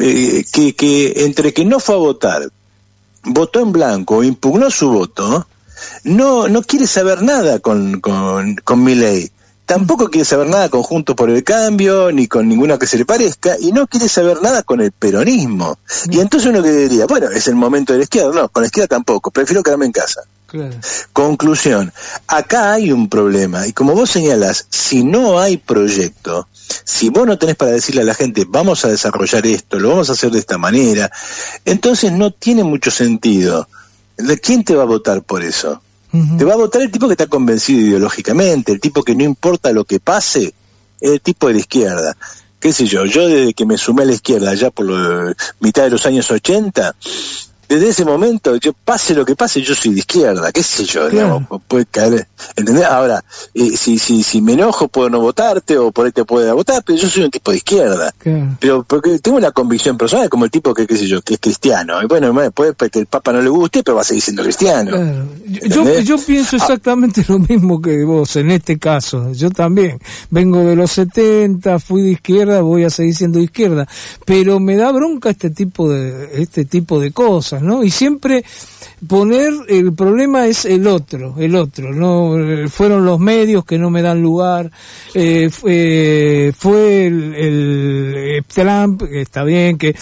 entre que no fue a votar, votó en blanco o impugnó su voto, no quiere saber nada con Milei. Tampoco quiere saber nada con Juntos por el Cambio, ni con ninguna que se le parezca, y no quiere saber nada con el peronismo. Y entonces uno que diría, bueno, es el momento de la izquierda. No, con la izquierda tampoco, prefiero quedarme en casa. Claro. Conclusión, acá hay un problema, y como vos señalás, si no hay proyecto, si vos no tenés para decirle a la gente, vamos a desarrollar esto, lo vamos a hacer de esta manera, entonces no tiene mucho sentido. ¿Quién te va a votar por eso? Te va a votar el tipo que está convencido ideológicamente, el tipo que no importa lo que pase, el tipo de la izquierda. Qué sé yo desde que me sumé a la izquierda ya por mitad de los años 80, desde ese momento, pase lo que pase, yo soy de izquierda, qué sé yo, claro. Digamos, puede caer, ¿entendés? Ahora, si me enojo puedo no votarte, o por ahí te puedo votar, pero yo soy un tipo de izquierda. Claro. Pero porque tengo una convicción personal, como el tipo que, qué sé yo, que es cristiano. Y bueno, puede que el Papa no le guste, pero va a seguir siendo cristiano. Claro. Yo pienso exactamente lo mismo que vos, en este caso. Yo también vengo de los 70, fui de izquierda, voy a seguir siendo de izquierda. Pero me da bronca este tipo de cosas, ¿no? Y siempre poner el problema es el otro, no fueron los medios que no me dan lugar, fue el Trump, que está bien, que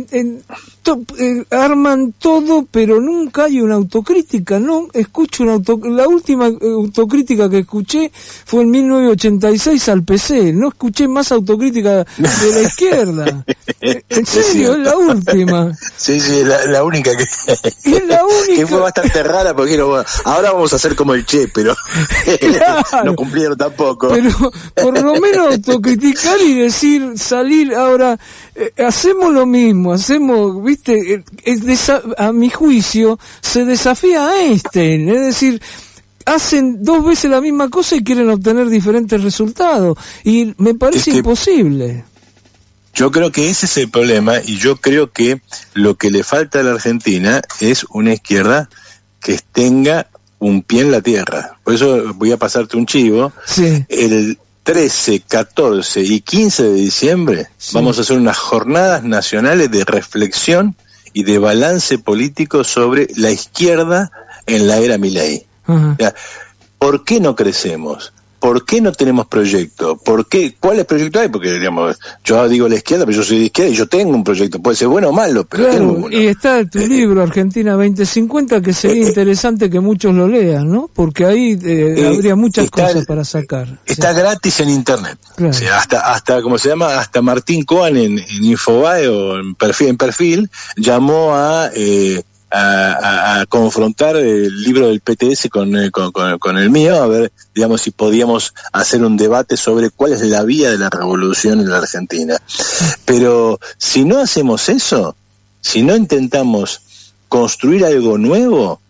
arman todo, pero nunca hay una autocrítica. No escucho la última autocrítica que escuché fue en 1986 al PC. No escuché más autocrítica de la izquierda. En serio, es la última. Sí, la única que es la única que fue bastante rara, porque bueno, ahora vamos a hacer como el Che, pero claro, no cumplieron tampoco. Pero por lo menos autocriticar y salir ahora, hacemos lo mismo, viste, a mi juicio se desafía a Einstein, es decir, hacen 2 veces la misma cosa y quieren obtener diferentes resultados, y me parece imposible. Yo creo que ese es el problema, y yo creo que lo que le falta a la Argentina es una izquierda que tenga un pie en la tierra. Por eso voy a pasarte un chivo. Sí. El 13, 14 y 15 de diciembre vamos a hacer unas jornadas nacionales de reflexión y de balance político sobre la izquierda en la era Milei. O sea, ¿por qué no crecemos? ¿Por qué no tenemos proyecto? ¿Cuáles proyectos hay? Porque, digamos, yo digo la izquierda, pero yo soy de izquierda y yo tengo un proyecto. Puede ser bueno o malo, pero claro, tengo uno. Y está tu libro, Argentina 2050, que sería interesante que muchos lo lean, ¿no? Porque ahí habría muchas cosas para sacar. Está gratis en internet. Claro. O sea, hasta ¿cómo se llama? Hasta Martín Coan en Infobae o en perfil llamó a a confrontar el libro del PTS con el mío, a ver, digamos, si podíamos hacer un debate sobre cuál es la vía de la revolución en la Argentina. Pero si no hacemos eso, si no intentamos construir algo nuevo,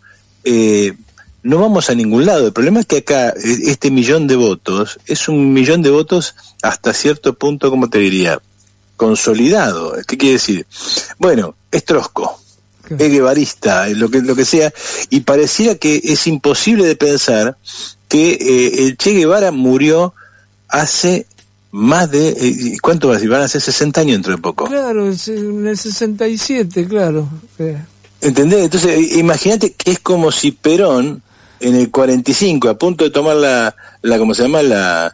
no vamos a ningún lado. El problema es que acá este 1.000.000 de votos es un 1.000.000 de votos hasta cierto punto, ¿cómo te diría?, consolidado. ¿Qué quiere decir? Bueno, es trosco, es guevarista, lo que sea, y pareciera que es imposible de pensar que el Che Guevara murió hace más de... ¿cuánto va a decir? Van a ser 60 años dentro de poco. Claro, en el 67, claro. ¿Entendés? Entonces, imagínate que es como si Perón, en el 45, a punto de tomar ¿cómo se llama?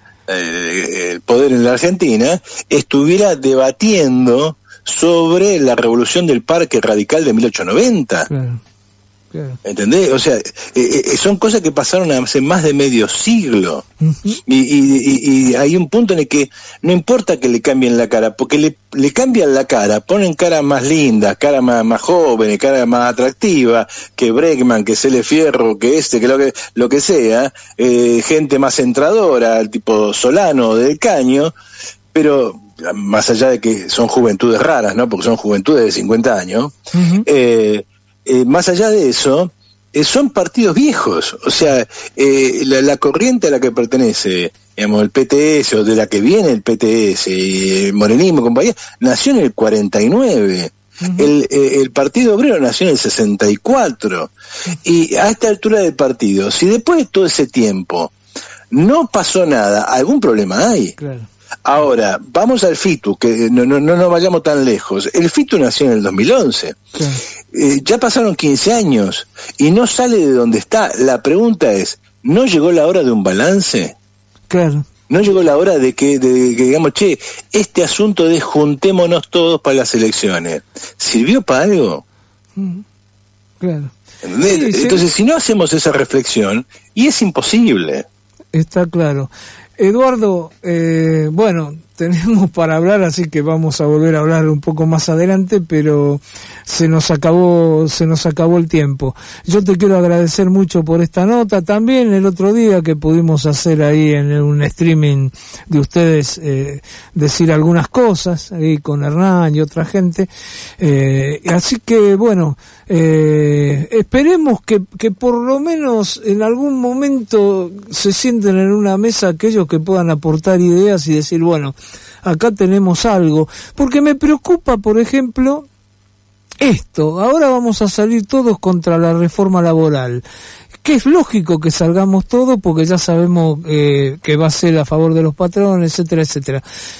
El poder en la Argentina, estuviera debatiendo sobre la revolución del Parque Radical de 1890. Claro. ¿Entendés? O sea, son cosas que pasaron hace más de medio siglo. Uh-huh. Y hay un punto en el que no importa que le cambien la cara, porque le cambian la cara, ponen cara más linda, cara más joven, cara más atractiva, que Bregman, que Cele Fierro, que que lo que sea, gente más centradora, tipo Solano del Caño, pero más allá de que son juventudes raras, ¿no? Porque son juventudes de 50 años, uh-huh. Más allá de eso, son partidos viejos. O sea, la corriente a la que pertenece, digamos, el PTS, o de la que viene el PTS, el morenismo, compañía, nació en el 49. Uh-huh. El Partido Obrero nació en el 64. Y a esta altura del partido, si después de todo ese tiempo no pasó nada, algún problema hay. Claro. Ahora, vamos al FITU, que no nos vayamos tan lejos. El FITU nació en el 2011. Claro. Ya pasaron 15 años y no sale de donde está. La pregunta es, ¿no llegó la hora de un balance? Claro. ¿No llegó la hora de que digamos, che, este asunto de juntémonos todos para las elecciones, ¿sirvió para algo? Claro. Sí, entonces, si no hacemos esa reflexión, y es imposible. Está claro. Eduardo, bueno, tenemos para hablar, así que vamos a volver a hablar un poco más adelante, pero se nos acabó el tiempo. Yo te quiero agradecer mucho por esta nota, también el otro día que pudimos hacer ahí en un streaming de ustedes, decir algunas cosas ahí con Hernán y otra gente, así que bueno, esperemos que por lo menos en algún momento se sienten en una mesa aquellos que puedan aportar ideas y decir, bueno, acá tenemos algo, porque me preocupa, por ejemplo, esto. Ahora vamos a salir todos contra la reforma laboral, que es lógico que salgamos todos porque ya sabemos que va a ser a favor de los patrones, etcétera, etcétera,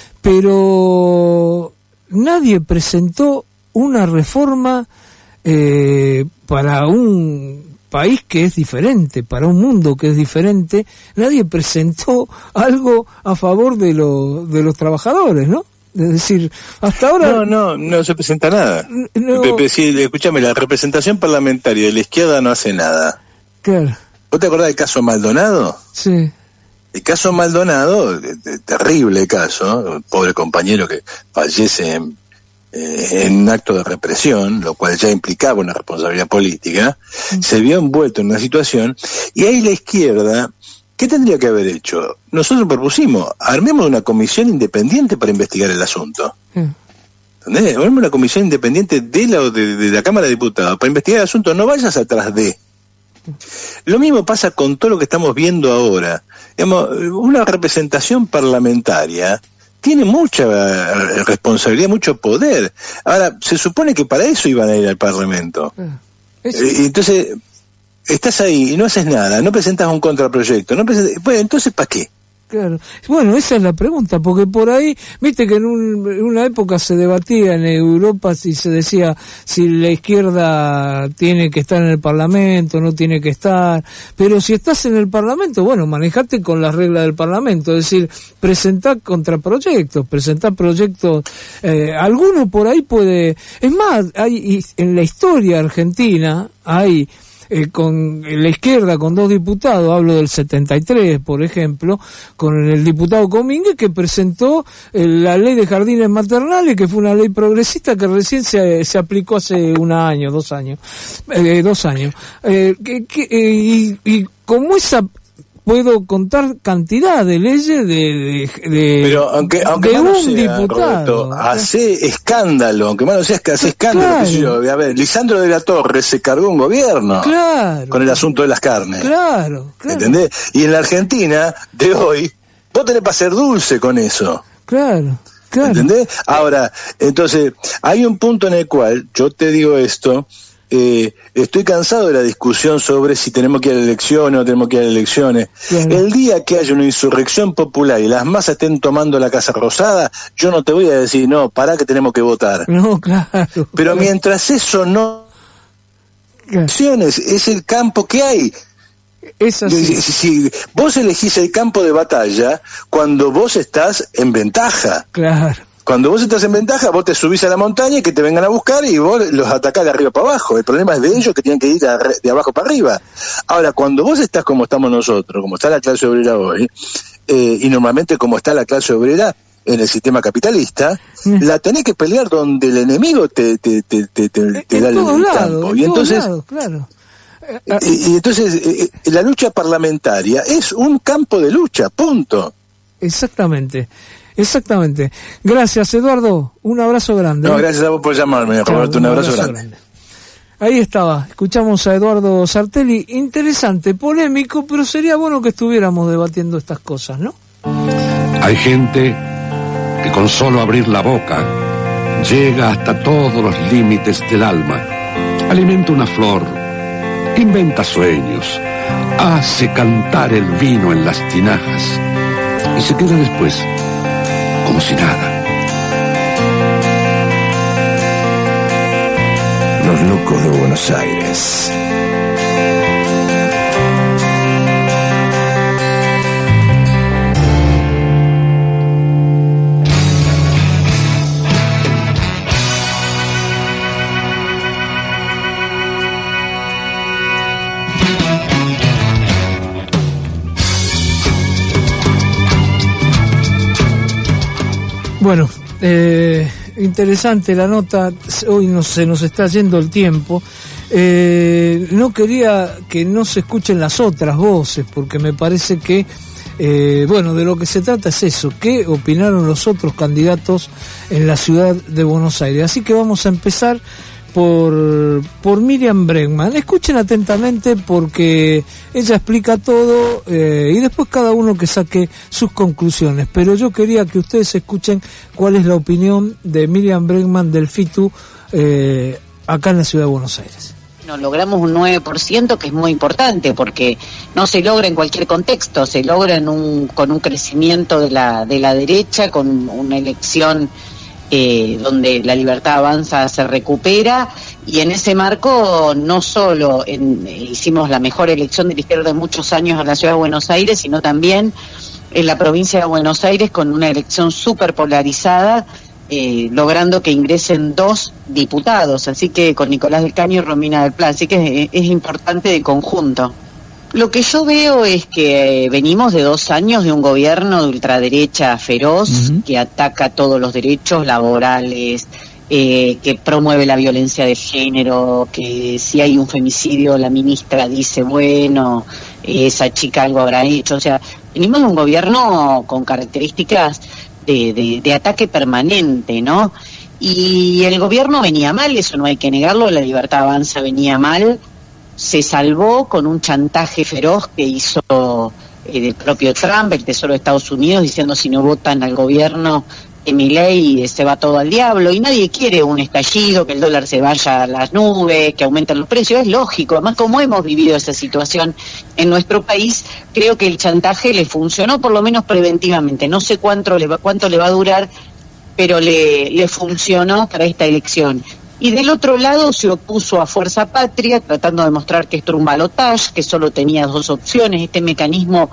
pero nadie presentó una reforma para un país que es diferente, para un mundo que es diferente. Nadie presentó algo a favor de los trabajadores, ¿no? Es decir, hasta ahora... No se presenta nada. Sí, escúchame, la representación parlamentaria de la izquierda no hace nada. Claro. ¿Vos te acordás del caso Maldonado? Sí. El caso Maldonado, terrible caso, pobre compañero que fallece en un acto de represión, lo cual ya implicaba una responsabilidad política, se vio envuelto en una situación, y ahí la izquierda, ¿qué tendría que haber hecho? Nosotros propusimos, armemos una comisión independiente para investigar el asunto. ¿Entendés? Armemos una comisión independiente de la Cámara de Diputados para investigar el asunto, no vayas atrás de. Lo mismo pasa con todo lo que estamos viendo ahora. Digamos, una representación parlamentaria tiene mucha responsabilidad, mucho poder. Ahora, se supone que para eso iban a ir al Parlamento. Entonces, estás ahí y no haces nada, no presentas un contraproyecto, bueno, entonces ¿para qué? Claro. Bueno, esa es la pregunta, porque por ahí, viste que en una época se debatía en Europa si se decía si la izquierda tiene que estar en el Parlamento, no tiene que estar, pero si estás en el Parlamento, bueno, manejate con las reglas del Parlamento, es decir, presentar contraproyectos, presentar proyectos, alguno por ahí puede, es más, hay en la historia argentina hay con la izquierda, con 2 diputados, hablo del 73, por ejemplo, con el diputado Comínguez, que presentó la ley de jardines maternales, que fue una ley progresista que recién se aplicó hace 2 años. Y como esa... puedo contar cantidad de leyes pero aunque de malo un sea, diputado. Roberto, hace escándalo, aunque malo sea, hace escándalo, Claro. qué sé yo. A ver, Lisandro de la Torre se cargó un gobierno Claro. con el asunto de las carnes. Claro. ¿Entendés? Y en la Argentina de hoy, vos tenés para ser dulce con eso. Claro. ¿Entendés? Ahora, entonces, hay un punto en el cual, yo te digo esto, estoy cansado de la discusión sobre si tenemos que ir a elecciones o no tenemos que ir a elecciones. Claro. El día que haya una insurrección popular y las masas estén tomando la Casa Rosada, yo no te voy a decir, no, pará que tenemos que votar. No, claro. Pero mientras eso no... elecciones, es el campo que hay. Es así. Si vos elegís el campo de batalla cuando vos estás en ventaja. Claro. Cuando vos estás en ventaja, vos te subís a la montaña y que te vengan a buscar y vos los atacás de arriba para abajo. El problema es de ellos que tienen que ir de abajo para arriba. Ahora, cuando vos estás como estamos nosotros, como está la clase obrera hoy, y normalmente como está la clase obrera en el sistema capitalista, la tenés que pelear donde el enemigo te da el campo. Y entonces, claro. y entonces la lucha parlamentaria es un campo de lucha, punto. Exactamente. Gracias, Eduardo. Un abrazo grande. No, gracias a vos por llamarme, Roberto. Un abrazo grande. Ahí estaba. Escuchamos a Eduardo Sartelli. Interesante, polémico, pero sería bueno que estuviéramos debatiendo estas cosas, ¿no? Hay gente que con solo abrir la boca llega hasta todos los límites del alma, alimenta una flor, inventa sueños, hace cantar el vino en las tinajas y se queda después como si nada. Los locos de Buenos Aires. Bueno, interesante la nota. Hoy se nos está yendo el tiempo. No quería que no se escuchen las otras voces, porque me parece que, bueno, de lo que se trata es eso, qué opinaron los otros candidatos en la ciudad de Buenos Aires. Así que vamos a empezar por Miriam Bregman. Escuchen atentamente porque ella explica todo y después cada uno que saque sus conclusiones. Pero yo quería que ustedes escuchen cuál es la opinión de Miriam Bregman del FITU acá en la ciudad de Buenos Aires. Nos logramos un 9%, que es muy importante porque no se logra en cualquier contexto, se logra con un crecimiento de la derecha, con una elección donde la Libertad Avanza se recupera, y en ese marco no solo hicimos la mejor elección de la izquierda de muchos años en la ciudad de Buenos Aires, sino también en la provincia de Buenos Aires con una elección súper polarizada, logrando que ingresen 2 diputados, así que con Nicolás del Caño y Romina del Pla, así que es importante de conjunto. Lo que yo veo es que venimos de 2 años de un gobierno de ultraderecha feroz, que ataca todos los derechos laborales, que promueve la violencia de género, que si hay un femicidio la ministra dice, bueno, esa chica algo habrá hecho. O sea, venimos de un gobierno con características de ataque permanente, ¿no? Y el gobierno venía mal, eso no hay que negarlo, la Libertad Avanza venía mal. Se salvó con un chantaje feroz que hizo el propio Trump, el Tesoro de Estados Unidos, diciendo si no votan al gobierno de Milei se va todo al diablo, y nadie quiere un estallido, que el dólar se vaya a las nubes, que aumenten los precios, es lógico. Además, como hemos vivido esa situación en nuestro país, creo que el chantaje le funcionó, por lo menos preventivamente. No sé cuánto le va a durar, pero le funcionó para esta elección. Y del otro lado se opuso a Fuerza Patria, tratando de mostrar que esto era un balotaje, que solo tenía 2 opciones, este mecanismo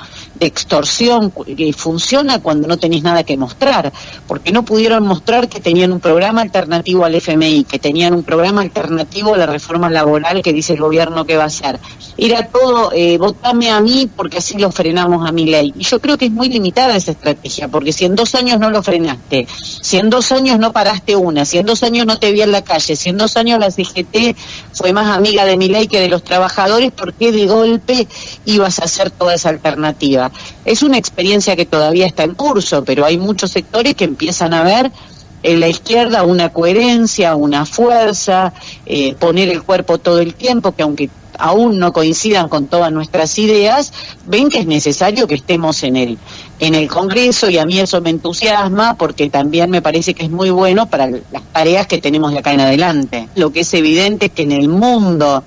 extorsión que funciona cuando no tenés nada que mostrar, porque no pudieron mostrar que tenían un programa alternativo al FMI, que tenían un programa alternativo a la reforma laboral que dice el gobierno que va a hacer. Era todo, votame a mí porque así lo frenamos a Milei. Y yo creo que es muy limitada esa estrategia, porque si en 2 años no lo frenaste, si en 2 años no paraste una, si en 2 años no te vi en la calle, si en 2 años la CGT fue más amiga de Milei que de los trabajadores, ¿por qué de golpe ibas a hacer toda esa alternativa? Es una experiencia que todavía está en curso, pero hay muchos sectores que empiezan a ver en la izquierda una coherencia, una fuerza, poner el cuerpo todo el tiempo, que aunque aún no coincidan con todas nuestras ideas, ven que es necesario que estemos en el Congreso, y a mí eso me entusiasma porque también me parece que es muy bueno para las tareas que tenemos de acá en adelante. Lo que es evidente es que en el mundo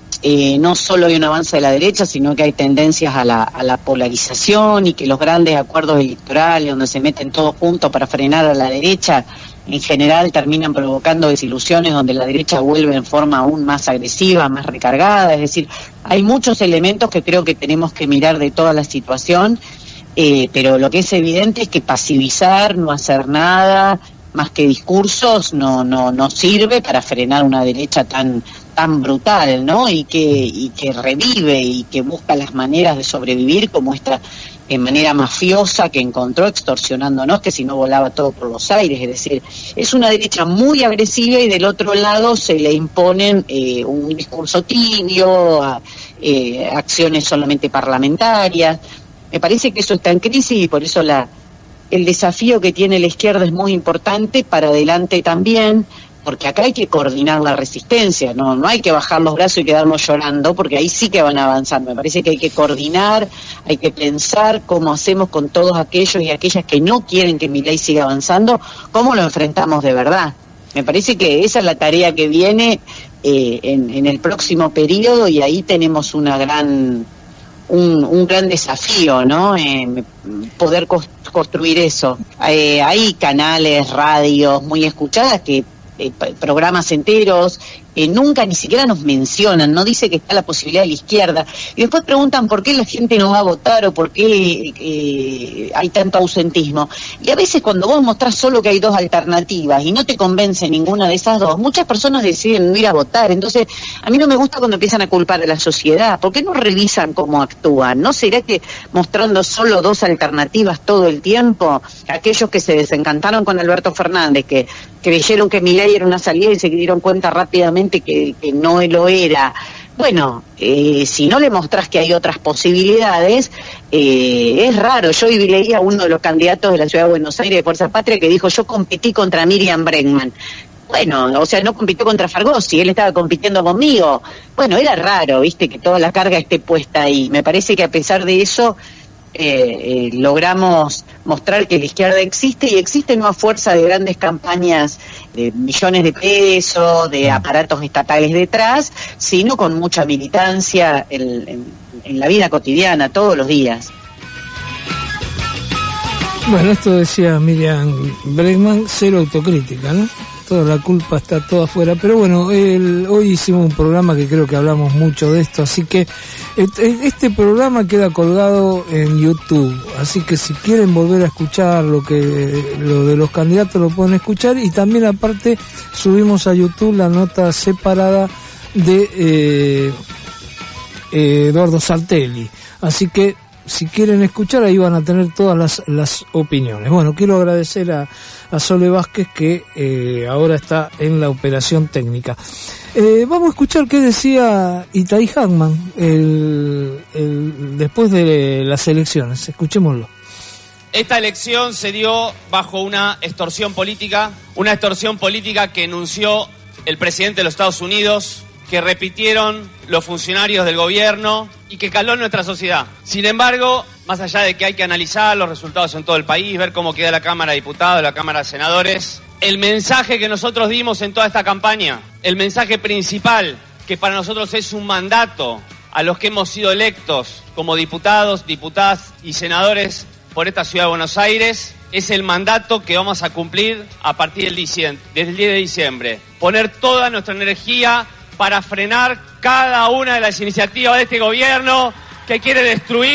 no solo hay un avance de la derecha, sino que hay tendencias a la polarización, y que los grandes acuerdos electorales donde se meten todos juntos para frenar a la derecha en general terminan provocando desilusiones donde la derecha vuelve en forma aún más agresiva, más recargada. Es decir, hay muchos elementos que creo que tenemos que mirar de toda la situación, pero lo que es evidente es que pasivizar, no hacer nada más que discursos no sirve para frenar una derecha tan brutal, ¿no? Y que revive y que busca las maneras de sobrevivir, como esta manera mafiosa que encontró extorsionándonos, que si no volaba todo por los aires. Es decir, es una derecha muy agresiva, y del otro lado se le imponen un discurso tibio, acciones solamente parlamentarias. Me parece que eso está en crisis, y por eso el desafío que tiene la izquierda es muy importante para adelante también, porque acá hay que coordinar la resistencia, no hay que bajar los brazos y quedarnos llorando, porque ahí sí que van a avanzar. Me parece que hay que coordinar, hay que pensar cómo hacemos con todos aquellos y aquellas que no quieren que Milei siga avanzando, cómo lo enfrentamos de verdad. Me parece que esa es la tarea que viene en el próximo periodo, y ahí tenemos un gran desafío, ¿no? Poder construir eso. Hay canales, radios muy escuchadas que programas enteros nunca ni siquiera nos mencionan, no dice que está la posibilidad de la izquierda, y después preguntan por qué la gente no va a votar, o por qué hay tanto ausentismo. Y a veces cuando vos mostrás solo que hay 2 alternativas y no te convence ninguna de esas 2, muchas personas deciden no ir a votar. Entonces a mí no me gusta cuando empiezan a culpar a la sociedad. ¿Por qué no revisan cómo actúan? ¿No será que mostrando solo 2 alternativas todo el tiempo, aquellos que se desencantaron con Alberto Fernández, que creyeron que Milei era una salida y se dieron cuenta rápidamente que no lo era? Bueno, si no le mostrás que hay otras posibilidades, es raro. Yo hoy leí a uno de los candidatos de la Ciudad de Buenos Aires de Fuerza Patria que dijo: yo competí contra Miriam Bregman. Bueno, o sea, no compitió contra Fargosi, él estaba compitiendo conmigo. Bueno, era raro, viste, que toda la carga esté puesta ahí. Me parece que a pesar de eso logramos mostrar que la izquierda existe, y existe no a fuerza de grandes campañas de millones de pesos, de aparatos estatales detrás, sino con mucha militancia en la vida cotidiana, todos los días. Bueno, esto decía Miriam Bregman, cero autocrítica, ¿no? Toda la culpa está toda afuera, pero bueno, hoy hicimos un programa que creo que hablamos mucho de esto, así que este programa queda colgado en YouTube, así que si quieren volver a escuchar lo de los candidatos lo pueden escuchar, y también aparte subimos a YouTube la nota separada de Eduardo Saltelli, así que si quieren escuchar ahí van a tener todas las opiniones. Bueno, quiero agradecer a Sole Vázquez, que ahora está en la operación técnica. Vamos a escuchar qué decía Itai Hackman después de las elecciones. Escuchémoslo. Esta elección se dio bajo una extorsión política que enunció el presidente de los Estados Unidos, que repitieron los funcionarios del gobierno y que caló en nuestra sociedad. Sin embargo, más allá de que hay que analizar los resultados en todo el país, ver cómo queda la Cámara de Diputados, la Cámara de Senadores, el mensaje que nosotros dimos en toda esta campaña, el mensaje principal, que para nosotros es un mandato a los que hemos sido electos como diputados, diputadas y senadores por esta Ciudad de Buenos Aires, es el mandato que vamos a cumplir a partir del 10 de diciembre. Poner toda nuestra energía para frenar cada una de las iniciativas de este gobierno que quiere destruir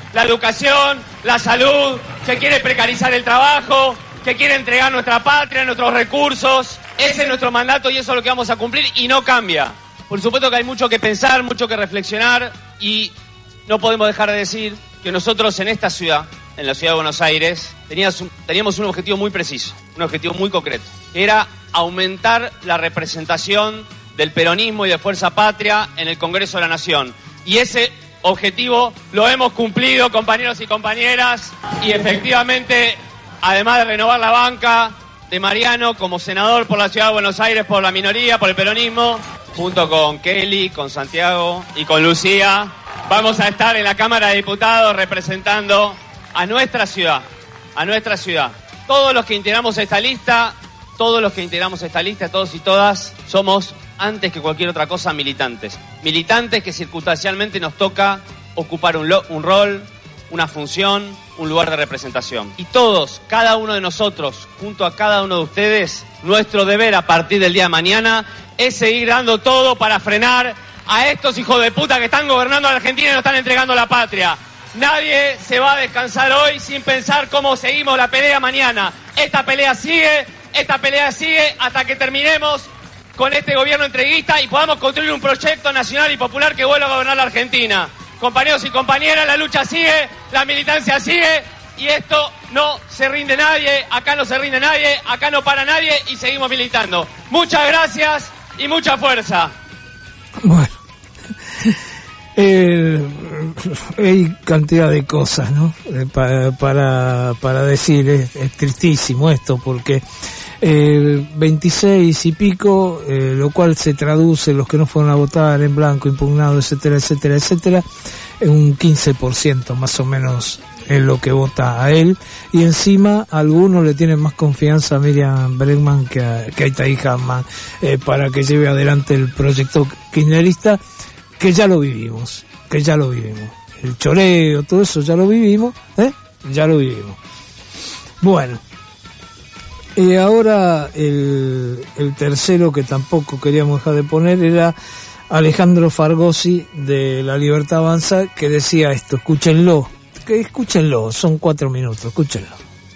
la educación, la salud, que quiere precarizar el trabajo, que quiere entregar nuestra patria, nuestros recursos. Ese es nuestro mandato y eso es lo que vamos a cumplir y no cambia. Por supuesto que hay mucho que pensar, mucho que reflexionar y no podemos dejar de decir que nosotros en esta ciudad, en la ciudad de Buenos Aires, teníamos un objetivo muy preciso, un objetivo muy concreto, que era aumentar la representación del peronismo y de Fuerza Patria en el Congreso de la Nación. Y ese objetivo lo hemos cumplido, compañeros y compañeras, y efectivamente, además de renovar la banca de Mariano como senador por la ciudad de Buenos Aires, por la minoría, por el peronismo, junto con Kelly, con Santiago y con Lucía, vamos a estar en la Cámara de Diputados representando a nuestra ciudad, Todos los que integramos esta lista, todos y todas, somos, antes que cualquier otra cosa, militantes. Militantes que circunstancialmente nos toca ocupar un rol, una función, un lugar de representación. Y todos, cada uno de nosotros, junto a cada uno de ustedes, nuestro deber a partir del día de mañana es seguir dando todo para frenar a estos hijos de puta que están gobernando a la Argentina y nos están entregando la patria. Nadie se va a descansar hoy sin pensar cómo seguimos la pelea mañana. Esta pelea sigue hasta que terminemos con este gobierno entreguista y podamos construir un proyecto nacional y popular que vuelva a gobernar la Argentina. Compañeros y compañeras, la lucha sigue, la militancia sigue y esto no se rinde nadie, acá no se rinde nadie, acá no para nadie y seguimos militando. Muchas gracias y mucha fuerza. Bueno, hay cantidad de cosas, ¿no? Para decir, es tristísimo esto porque 26 y pico, lo cual se traduce, los que no fueron a votar en blanco, impugnado, etcétera, un 15% más o menos es lo que vota a él, y encima algunos le tienen más confianza a Miriam Bregman que a Itai Hammam para que lleve adelante el proyecto kirchnerista, que ya lo vivimos. El choreo, todo eso ya lo vivimos. Bueno. Y ahora el tercero que tampoco queríamos dejar de poner era Alejandro Fargosi de La Libertad Avanza, que decía esto, escúchenlo, son 4 minutos, escúchenlo.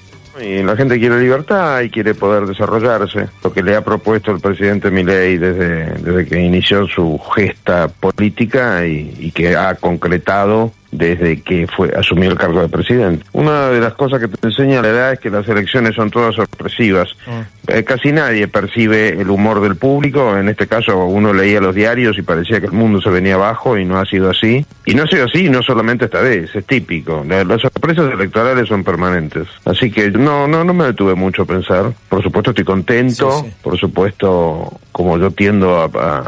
Y la gente quiere libertad y quiere poder desarrollarse. Lo que le ha propuesto el presidente Milei desde que inició su gesta política y que ha concretado desde que asumió el cargo de presidente. Una de las cosas que te enseña la edad es que las elecciones son todas sorpresivas. Casi nadie percibe el humor del público. En este caso uno leía los diarios y parecía que el mundo se venía abajo y no ha sido así. Y no ha sido así, no solamente esta vez, es típico. Las sorpresas electorales son permanentes. Así que no me detuve mucho a pensar. Por supuesto estoy contento, sí. Por supuesto, como yo tiendo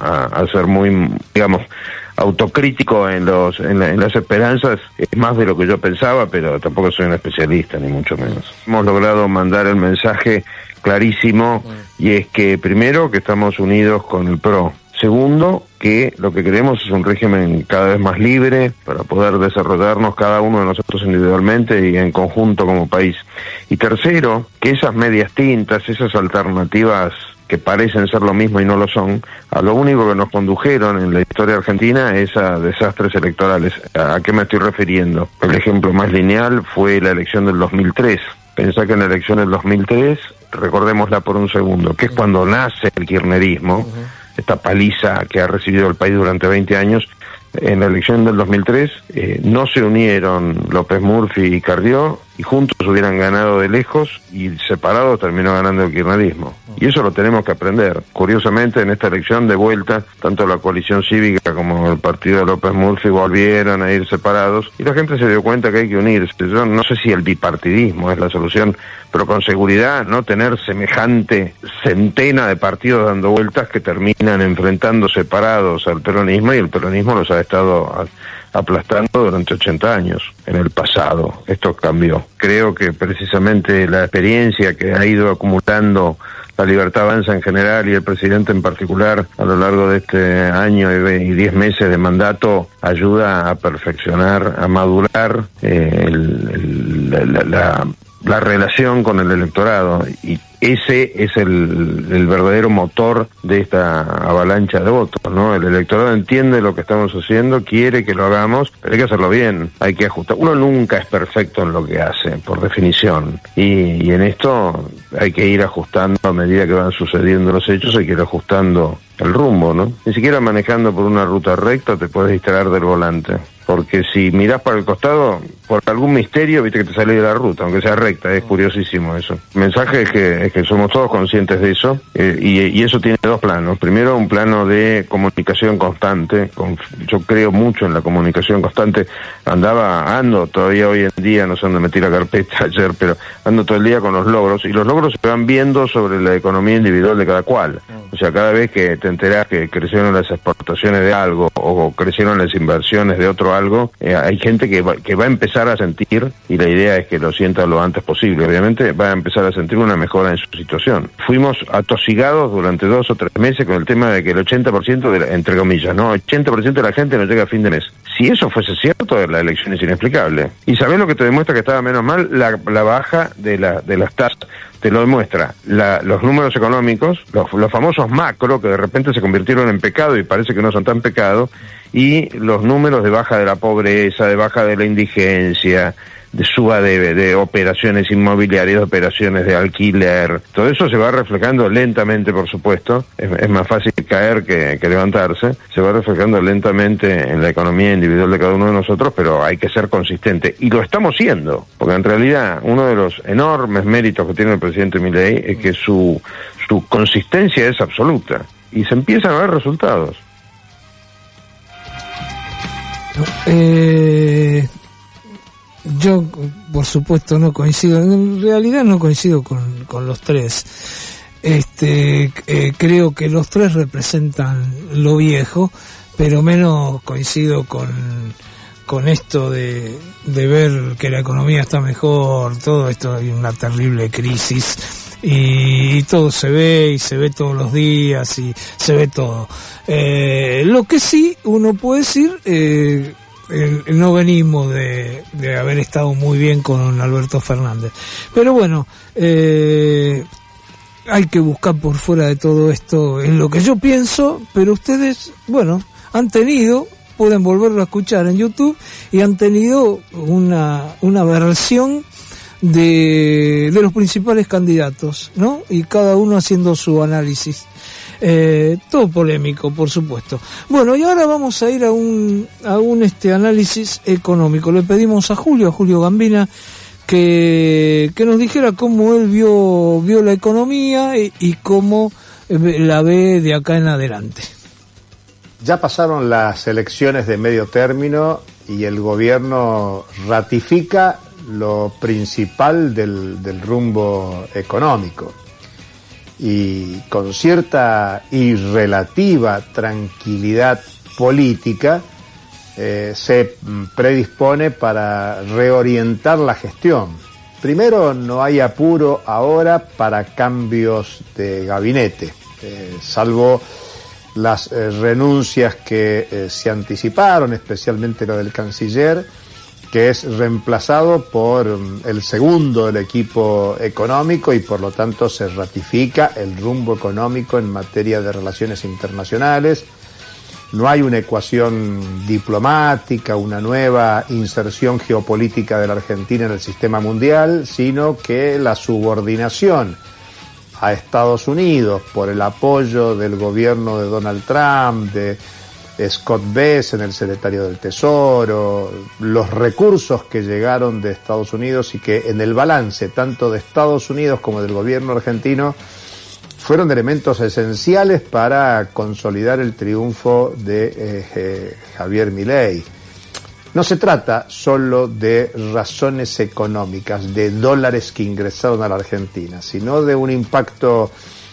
a ser muy, digamos, autocrítico en las esperanzas, es más de lo que yo pensaba, pero tampoco soy un especialista, ni mucho menos. Hemos logrado mandar el mensaje clarísimo, y es que primero, que estamos unidos con el PRO. Segundo, que lo que queremos es un régimen cada vez más libre para poder desarrollarnos cada uno de nosotros individualmente y en conjunto como país. Y tercero, que esas medias tintas, esas alternativas que parecen ser lo mismo y no lo son, a lo único que nos condujeron en la historia argentina es a desastres electorales. ¿A qué me estoy refiriendo? El ejemplo más lineal fue la elección del 2003. Pensá que en la elección del 2003, recordémosla por un segundo, que es cuando nace el kirchnerismo, esta paliza que ha recibido el país durante 20 años. En la elección del 2003 no se unieron López Murphy y Carrió, y juntos hubieran ganado de lejos, y separados terminó ganando el kirchnerismo. Y eso lo tenemos que aprender. Curiosamente, en esta elección de vuelta, tanto la coalición cívica como el partido de López Murphy volvieron a ir separados, y la gente se dio cuenta que hay que unirse. Yo no sé si el bipartidismo es la solución, pero con seguridad no tener semejante centena de partidos dando vueltas que terminan enfrentando separados al peronismo, y el peronismo los ha estado aplastando durante 80 años en el pasado. Esto cambió. Creo que precisamente la experiencia que ha ido acumulando La Libertad Avanza en general y el presidente en particular a lo largo de este año y 10 meses de mandato ayuda a perfeccionar, a madurar la relación con el electorado, y ese es el verdadero motor de esta avalancha de votos, ¿no? El electorado entiende lo que estamos haciendo, quiere que lo hagamos, pero hay que hacerlo bien, hay que ajustar. Uno nunca es perfecto en lo que hace, por definición, y en esto hay que ir ajustando a medida que van sucediendo los hechos, hay que ir ajustando el rumbo, ¿no? Ni siquiera manejando por una ruta recta te puedes distraer del volante, porque si mirás para el costado, por algún misterio, viste que te sale de la ruta, aunque sea recta, es curiosísimo eso. El mensaje es que somos todos conscientes de eso, y eso tiene dos planos. Primero, un plano de comunicación constante, yo creo mucho en la comunicación constante, ando todavía hoy en día, no sé dónde metí la carpeta ayer, pero ando todo el día con los logros, y los logros se van viendo sobre la economía individual de cada cual. O sea, cada vez que te enterás que crecieron las exportaciones de algo, o crecieron las inversiones de otro algo, hay gente que va a empezar a sentir, y la idea es que lo sienta lo antes posible, obviamente va a empezar a sentir una mejora en su situación. Fuimos atosigados durante 2 o 3 meses con el tema de que el 80% entre comillas, ¿no? 80% de la gente no llega a fin de mes. Si eso fuese cierto, la elección es inexplicable. ¿Y sabés lo que te demuestra que estaba menos mal? La baja de las tasas. Te lo demuestra los números económicos, los famosos macro, que de repente se convirtieron en pecado y parece que no son tan pecado, y los números de baja de la pobreza, de baja de la indigencia, de suba de operaciones inmobiliarias, de operaciones de alquiler. Todo eso se va reflejando lentamente, por supuesto. Es más fácil caer que levantarse. Se va reflejando lentamente en la economía individual de cada uno de nosotros, pero hay que ser consistente. Y lo estamos siendo, porque en realidad uno de los enormes méritos que tiene el presidente Milei es que su consistencia es absoluta. Y se empiezan a ver resultados. Yo, por supuesto, no coincido, en realidad no coincido con los tres. Creo que los tres representan lo viejo, pero menos coincido con esto de ver que la economía está mejor. Todo esto, hay una terrible crisis y todo se ve, y se ve todos los días, y se ve todo. Lo que sí uno puede decir, no venimos de haber estado muy bien con Alberto Fernández, pero bueno, hay que buscar por fuera de todo esto, en lo que yo pienso. Pero ustedes, bueno, pueden volverlo a escuchar en YouTube, y han tenido una versión de los principales candidatos, ¿no? Y cada uno haciendo su análisis. Todo polémico, por supuesto. Bueno, y ahora vamos a ir a un análisis económico. Le pedimos a Julio Gambina, que nos dijera cómo él vio la economía y cómo la ve de acá en adelante. Ya pasaron las elecciones de medio término y el gobierno ratifica lo principal del rumbo económico. Y con cierta y relativa tranquilidad política se predispone para reorientar la gestión. Primero, no hay apuro ahora para cambios de gabinete, salvo las renuncias que se anticiparon, especialmente lo del canciller, que es reemplazado por el segundo del equipo económico, y por lo tanto se ratifica el rumbo económico en materia de relaciones internacionales. No hay una ecuación diplomática, una nueva inserción geopolítica de la Argentina en el sistema mundial, sino que la subordinación a Estados Unidos por el apoyo del gobierno de Donald Trump, de Scott Bessent, el secretario del Tesoro, los recursos que llegaron de Estados Unidos y que en el balance tanto de Estados Unidos como del gobierno argentino fueron elementos esenciales para consolidar el triunfo de Javier Milei. No se trata solo de razones económicas, de dólares que ingresaron a la Argentina, sino de un impacto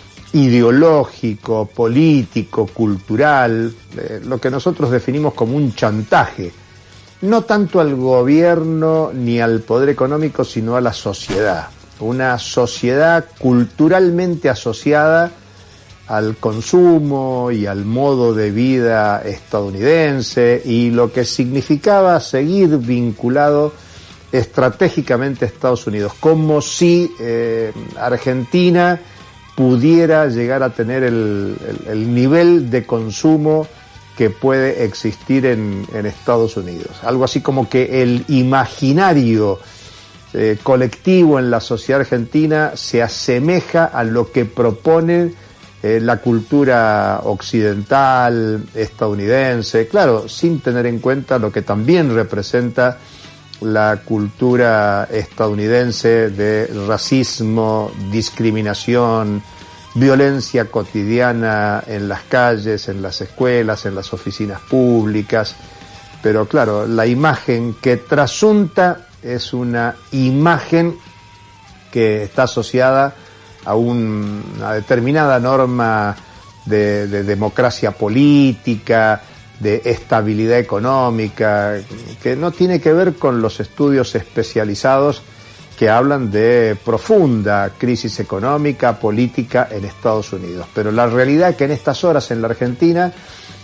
ideológico, político, cultural, lo que nosotros definimos como un chantaje, no tanto al gobierno ni al poder económico, sino a la sociedad. Una sociedad culturalmente asociada al consumo y al modo de vida estadounidense, y lo que significaba seguir vinculado estratégicamente Estados Unidos, como si Argentina pudiera llegar a tener el nivel de consumo que puede existir en Estados Unidos. Algo así como que el imaginario colectivo en la sociedad argentina se asemeja a lo que propone la cultura occidental, estadounidense, claro, sin tener en cuenta lo que también representa la cultura estadounidense de racismo, discriminación, violencia cotidiana en las calles, en las escuelas, en las oficinas públicas. Pero claro, la imagen que trasunta es una imagen que está asociada a una determinada norma de democracia política, de estabilidad económica, que no tiene que ver con los estudios especializados que hablan de profunda crisis económica, política en Estados Unidos. Pero la realidad es que en estas horas en la Argentina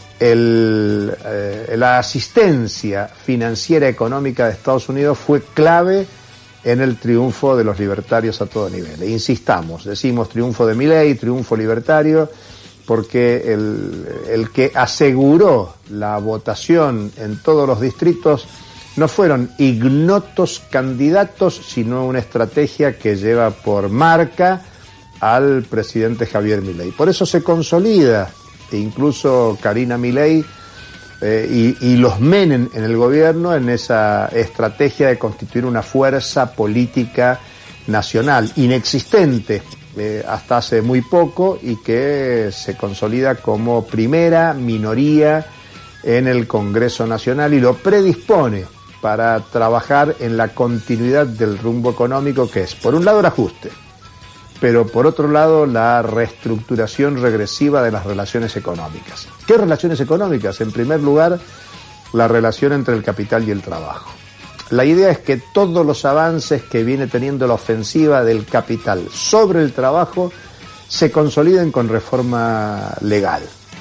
la asistencia financiera económica de Estados Unidos fue clave en el triunfo de los libertarios a todo nivel. E insistamos, decimos triunfo de Milei, triunfo libertario, porque el que aseguró la votación en todos los distritos no fueron ignotos candidatos, sino una estrategia que lleva por marca al presidente Javier Milei. Por eso se consolida, e incluso Karina Milei y los Menem en el gobierno, en esa estrategia de constituir una fuerza política nacional inexistente hasta hace muy poco y que se consolida como primera minoría en el Congreso Nacional y lo predispone para trabajar en la continuidad del rumbo económico, que es, por un lado, el ajuste, pero por otro lado, la reestructuración regresiva de las relaciones económicas. ¿Qué relaciones económicas? En primer lugar, la relación entre el capital y el trabajo. La idea es que todos los avances que viene teniendo la ofensiva del capital sobre el trabajo se consoliden con reforma legal.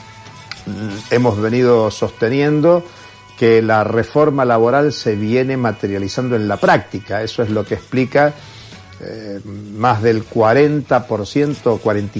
Hemos venido sosteniendo que la reforma laboral se viene materializando en la práctica. Eso es lo que explica más del 40%,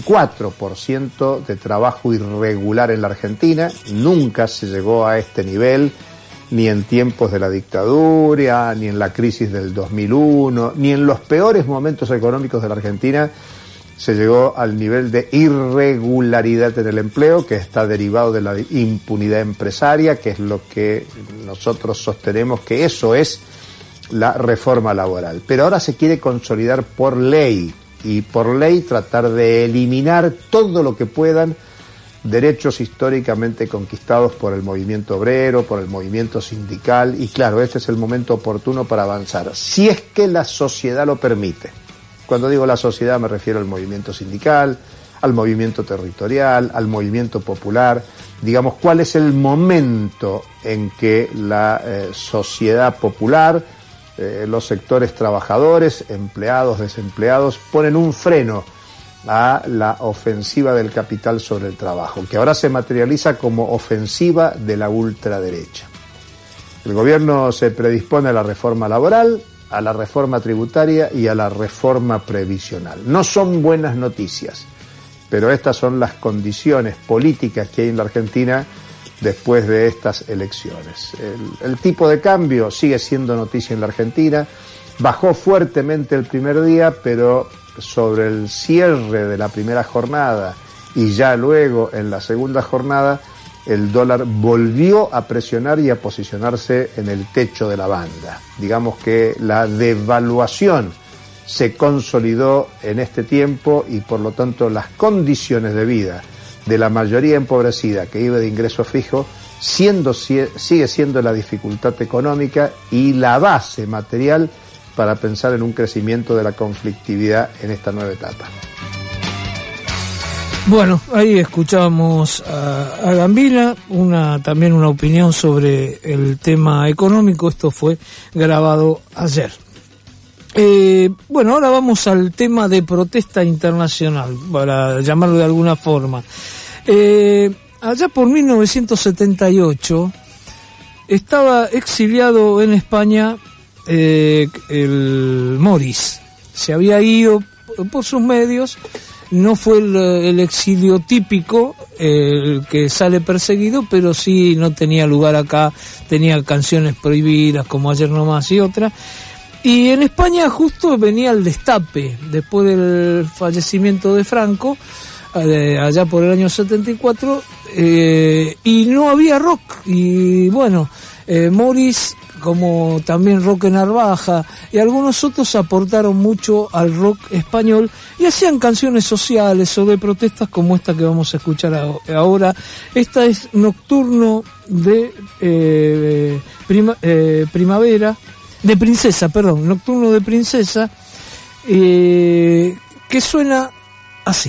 44% de trabajo irregular en la Argentina. Nunca se llegó a este nivel, ni en tiempos de la dictadura, ni en la crisis del 2001, ni en los peores momentos económicos de la Argentina se llegó al nivel de irregularidad en el empleo, que está derivado de la impunidad empresaria, que es lo que nosotros sostenemos que eso es la reforma laboral. Pero ahora se quiere consolidar por ley, y por ley tratar de eliminar todo lo que puedan derechos históricamente conquistados por el movimiento obrero, por el movimiento sindical, y claro, este es el momento oportuno para avanzar, si es que la sociedad lo permite. Cuando digo la sociedad me refiero al movimiento sindical, al movimiento territorial, al movimiento popular. Digamos, ¿cuál es el momento en que la sociedad popular, los sectores trabajadores, empleados, desempleados, ponen un freno a la ofensiva del capital sobre el trabajo, que ahora se materializa como ofensiva de la ultraderecha? El gobierno se predispone a la reforma laboral, a la reforma tributaria y a la reforma previsional. No son buenas noticias, pero estas son las condiciones políticas que hay en la Argentina después de estas elecciones. El tipo de cambio sigue siendo noticia en la Argentina, bajó fuertemente el primer día, pero sobre el cierre de la primera jornada y ya luego en la segunda jornada, el dólar volvió a presionar y a posicionarse en el techo de la banda. Digamos que la devaluación se consolidó en este tiempo y por lo tanto las condiciones de vida de la mayoría empobrecida que vive de ingreso fijo sigue siendo la dificultad económica y la base material para pensar en un crecimiento de la conflictividad en esta nueva etapa. Bueno, ahí escuchamos a Gambina, también una opinión sobre el tema económico. Esto fue grabado ayer. Bueno, ahora vamos al tema de protesta internacional, para llamarlo de alguna forma. Allá por 1978 estaba exiliado en España el Morris. Se había ido por sus medios, no fue el exilio típico, el que sale perseguido, pero sí no tenía lugar acá, tenía canciones prohibidas como Ayer No Más y otras. Y en España justo venía el destape, después del fallecimiento de Franco, allá por el año 74, y no había rock. Y bueno, Morris, como también Roque Narvaja y algunos otros, aportaron mucho al rock español y hacían canciones sociales o de protestas como esta que vamos a escuchar ahora. Esta es Nocturno de Nocturno de Princesa, que suena así.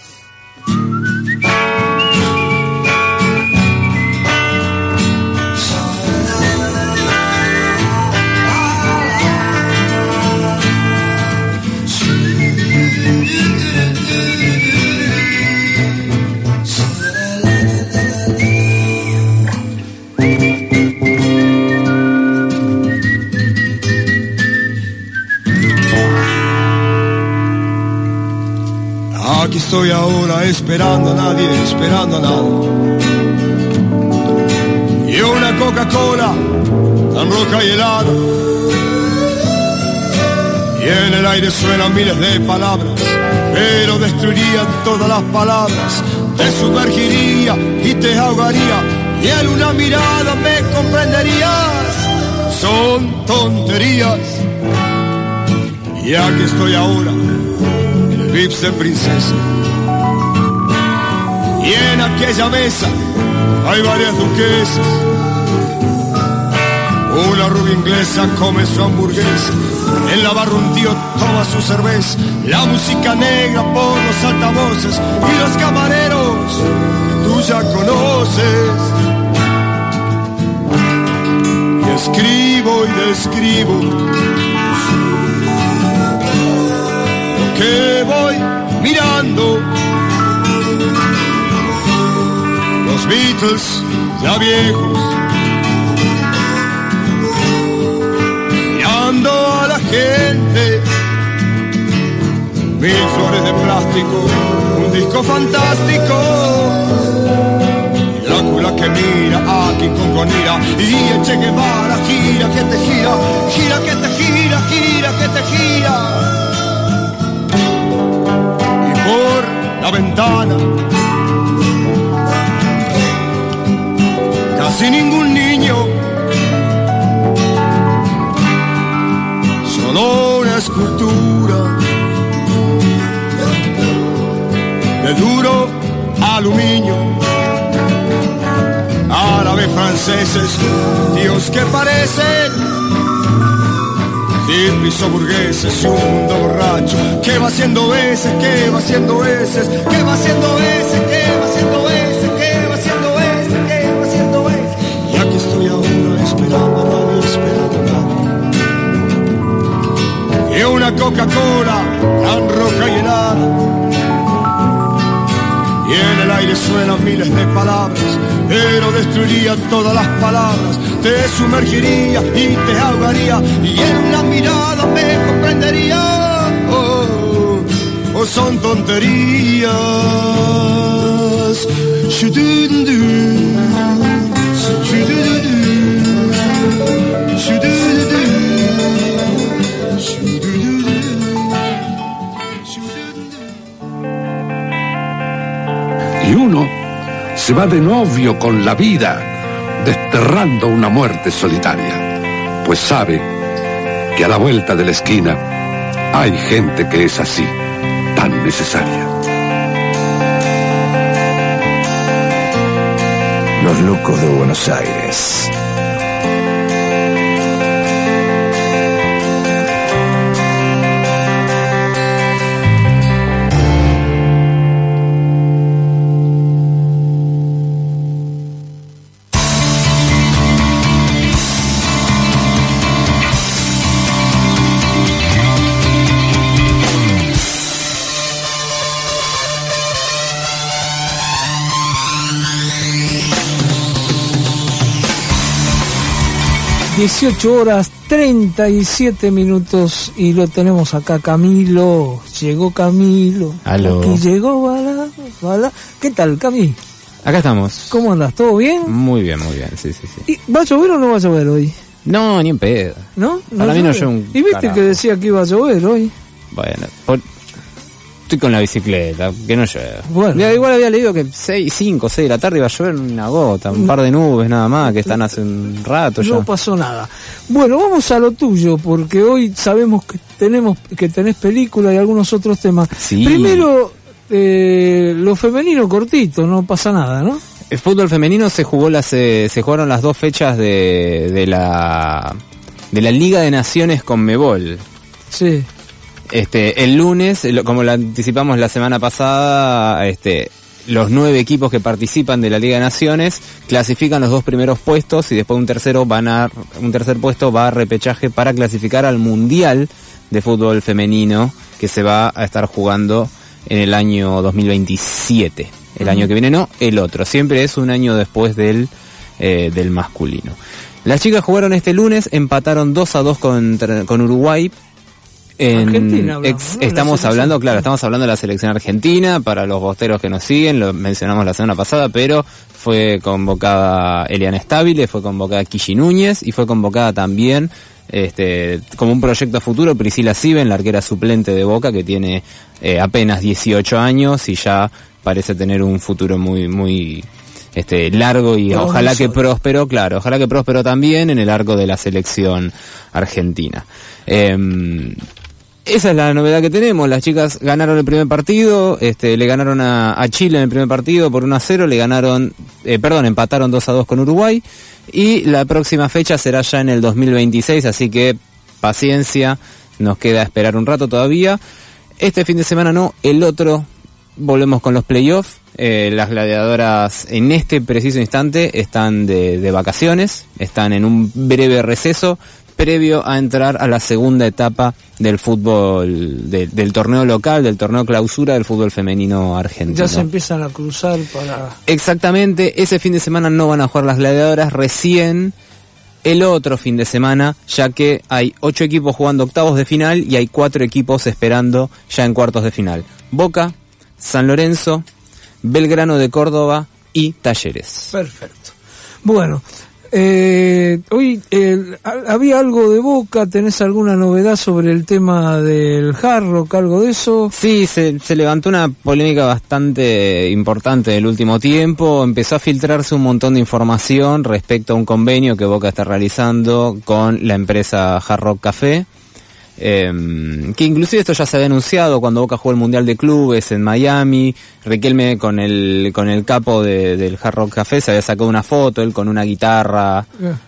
Aquí estoy ahora esperando a nadie, esperando a nada. Y una Coca-Cola tan roja y helada. Y en el aire suenan miles de palabras, pero destruirían todas las palabras. Te sumergiría y te ahogaría, y en una mirada me comprenderías. Son tonterías. Y aquí estoy ahora, Vips de Princesa. Y en aquella mesa hay varias duquesas. Una rubia inglesa come su hamburguesa. En la barra un tío toma su cerveza. La música negra por los altavoces y los camareros tú ya conoces. Y escribo y describo lo que voy mirando. Los Beatles ya viejos, mirando a la gente, mil flores de plástico, un disco fantástico, y Drácula que mira a King Kong con ira, y el Che Guevara gira que te gira, gira que te gira, gira que te gira. Y por la ventana casi ningún niño, solo una escultura de duro aluminio. Árabes, franceses, tíos que parecen hippies o burgueses, y un mundo borracho que va haciendo veces, que va haciendo veces, que va haciendo veces, que va haciendo veces, que va haciendo veces, que va haciendo veces. Y aquí estoy ahora esperando a nadie, esperando a nadie. Y una Coca-Cola tan roja y helada. Y en el aire suenan miles de palabras, pero destruiría todas las palabras. Te sumergiría y te ahogaría, y en una mirada me comprendería. Oh, son tonterías. Y uno se va de novio con la vida, desterrando una muerte solitaria, pues sabe que a la vuelta de la esquina hay gente que es así, tan necesaria. Los locos de Buenos Aires. ...18 horas 37 minutos y lo tenemos acá, Camilo. Llegó Camilo. Aló. Aquí llegó Bala. ¿Qué tal, Cami? Acá estamos. ¿Cómo andas? ¿Todo bien? Muy bien, sí. ¿Y va a llover o no va a llover hoy? No, ni en pedo. ¿No? Para mí no llueve un ¿Y viste carajo. que decía que iba a llover hoy? Bueno, estoy con la bicicleta, que no llueve. Bueno. Ya, igual había leído que 5 o 6 de la tarde iba a llover una gota, un par de nubes nada más, que están hace un rato ya. No pasó nada. Bueno, vamos a lo tuyo, porque hoy sabemos que tenés película y algunos otros temas. Sí. Primero, lo femenino cortito, no pasa nada, ¿no? El fútbol femenino se jugaron las 2 fechas de la Liga de Naciones Conmebol. Sí. El lunes, como lo anticipamos la semana pasada, los 9 equipos que participan de la Liga de Naciones clasifican los 2 primeros puestos y después un tercer puesto va a repechaje para clasificar al Mundial de Fútbol Femenino que se va a estar jugando en el año 2027. El año que viene no, el otro. Siempre es un año después del masculino. Las chicas jugaron este lunes, empataron 2-2 con Uruguay. Argentina hablamos, ¿no? Estamos hablando de la selección argentina, para los bosteros que nos siguen, lo mencionamos la semana pasada, pero fue convocada Eliana Stabile, fue convocada Kishi Núñez y fue convocada también como un proyecto a futuro Priscila Siben, la arquera suplente de Boca, que tiene apenas 18 años y ya parece tener un futuro muy, muy largo y pero ojalá que próspero, ojalá que próspero también en el arco de la selección argentina. Esa es la novedad que tenemos. Las chicas ganaron el primer partido, le ganaron a Chile en el primer partido por 1-0, empataron 2-2 con Uruguay y la próxima fecha será ya en el 2026, así que paciencia, nos queda esperar un rato todavía. Este fin de semana no, el otro volvemos con los playoffs. Las gladiadoras en este preciso instante están de vacaciones, están en un breve receso previo a entrar a la segunda etapa del fútbol, del torneo local, del torneo clausura del fútbol femenino argentino. Ya se empiezan a cruzar para... Exactamente, ese fin de semana no van a jugar las gladiadoras, recién el otro fin de semana, ya que hay 8 equipos jugando octavos de final y hay 4 equipos esperando ya en cuartos de final. Boca, San Lorenzo, Belgrano de Córdoba y Talleres. Perfecto. Bueno, hoy había algo de Boca, ¿tenés alguna novedad sobre el tema del Hard Rock, algo de eso? Sí, se levantó una polémica bastante importante del último tiempo, empezó a filtrarse un montón de información respecto a un convenio que Boca está realizando con la empresa Hard Rock Café, que inclusive esto ya se había anunciado cuando Boca jugó el Mundial de Clubes en Miami. Riquelme con el capo del Hard Rock Café se había sacado una foto, él con una guitarra,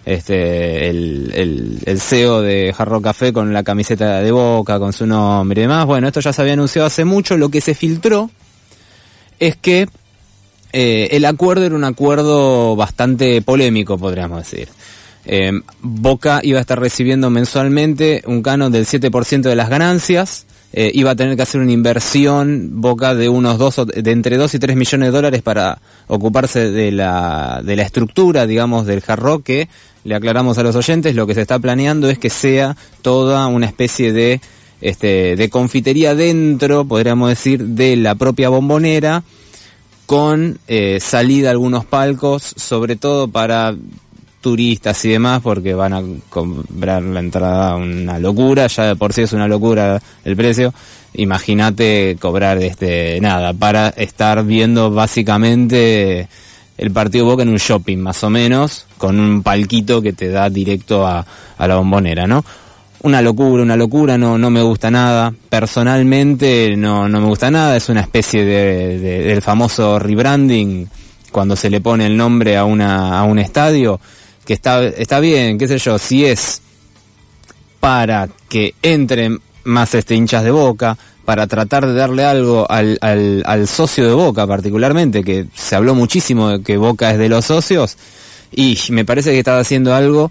el CEO de Hard Rock Café con la camiseta de Boca, con su nombre y demás. Bueno, esto ya se había anunciado hace mucho. Lo que se filtró es que el acuerdo era un acuerdo bastante polémico, podríamos decir. Boca iba a estar recibiendo mensualmente un canon del 7% de las ganancias, iba a tener que hacer una inversión Boca de entre 2 y 3 millones de dólares para ocuparse de la estructura, digamos, del Hard Rock, que le aclaramos a los oyentes, lo que se está planeando es que sea toda una especie de confitería dentro, podríamos decir, de la propia Bombonera, con salida a algunos palcos, sobre todo para turistas y demás, porque van a cobrar la entrada una locura, ya de por sí es una locura el precio. Imagínate cobrar para estar viendo básicamente el partido Boca en un shopping más o menos, con un palquito que te da directo a la Bombonera, ¿no? Una locura, no me gusta nada. Personalmente no me gusta nada, es una especie del famoso rebranding cuando se le pone el nombre a un estadio, que está bien, qué sé yo, si es para que entren más hinchas de Boca, para tratar de darle algo al socio de Boca particularmente, que se habló muchísimo de que Boca es de los socios, y me parece que estaba haciendo algo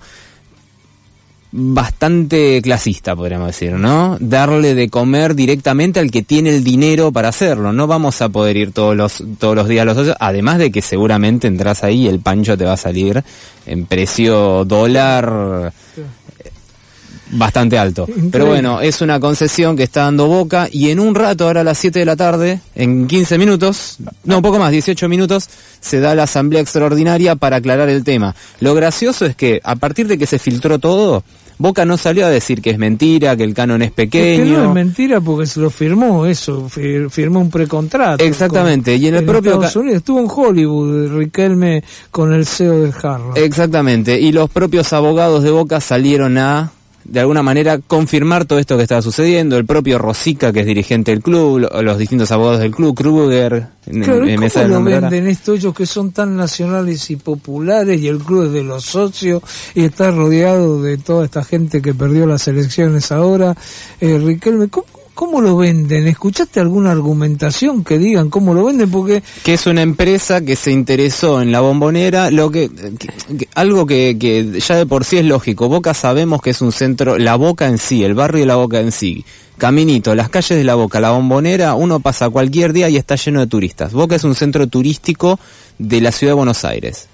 bastante clasista, podríamos decir, ¿no? Darle de comer directamente al que tiene el dinero para hacerlo. No vamos a poder ir todos los días a los socios, además de que seguramente entras ahí y el pancho te va a salir en precio dólar bastante alto. Increíble. Pero bueno, es una concesión que está dando Boca y en un rato, ahora a las 7 de la tarde, en 15 minutos, no, un poco más, 18 minutos, se da la asamblea extraordinaria para aclarar el tema. Lo gracioso es que a partir de que se filtró todo, Boca no salió a decir que es mentira, que el canon es pequeño. Es que no es mentira porque se lo firmó eso, firmó un precontrato. Exactamente, y en el propio Estados Unidos estuvo en Hollywood Riquelme con el CEO de Hard Rock. Exactamente, y los propios abogados de Boca salieron a, de alguna manera, confirmar todo esto que estaba sucediendo. El propio Rosica, que es dirigente del club, los distintos abogados del club, Kruger, Claro, ¿y cómo lo venden esto ellos que son tan nacionales y populares y el club es de los socios y está rodeado de toda esta gente que perdió las elecciones ahora? Riquelme, ¿cómo lo venden? ¿Escuchaste alguna argumentación que digan cómo lo venden? Porque que es una empresa que se interesó en la Bombonera, algo que ya de por sí es lógico. Boca sabemos que es un centro, la Boca en sí, el barrio de la Boca en sí. Caminito, las calles de la Boca, la Bombonera, uno pasa cualquier día y está lleno de turistas. Boca es un centro turístico de la ciudad de Buenos Aires.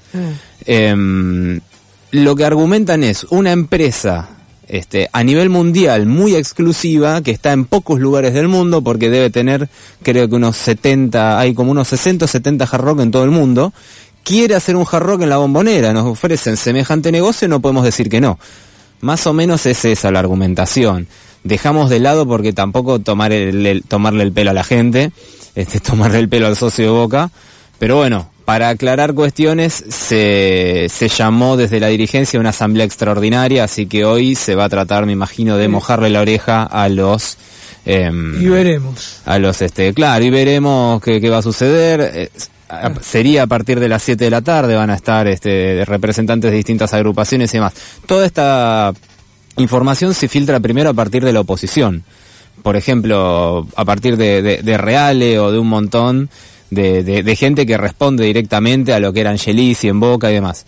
Lo que argumentan es una empresa a nivel mundial muy exclusiva, que está en pocos lugares del mundo, porque debe tener, creo que unos 70, hay como unos 60 o 70 Hard Rock en todo el mundo, quiere hacer un Hard Rock en la Bombonera, nos ofrecen semejante negocio, no podemos decir que no. Más o menos es esa la argumentación. Dejamos de lado, porque tampoco tomarle el pelo a la gente, tomarle el pelo al socio de Boca, pero bueno, para aclarar cuestiones se llamó desde la dirigencia una asamblea extraordinaria, así que hoy se va a tratar, me imagino, de mojarle la oreja a los... y veremos. A los, claro, y veremos qué va a suceder. Sería a partir de las 7 de la tarde, van a estar representantes de distintas agrupaciones y demás. Toda esta información se filtra primero a partir de la oposición. Por ejemplo, a partir de Reale o de un montón de gente que responde directamente a lo que era Angelici en Boca y demás.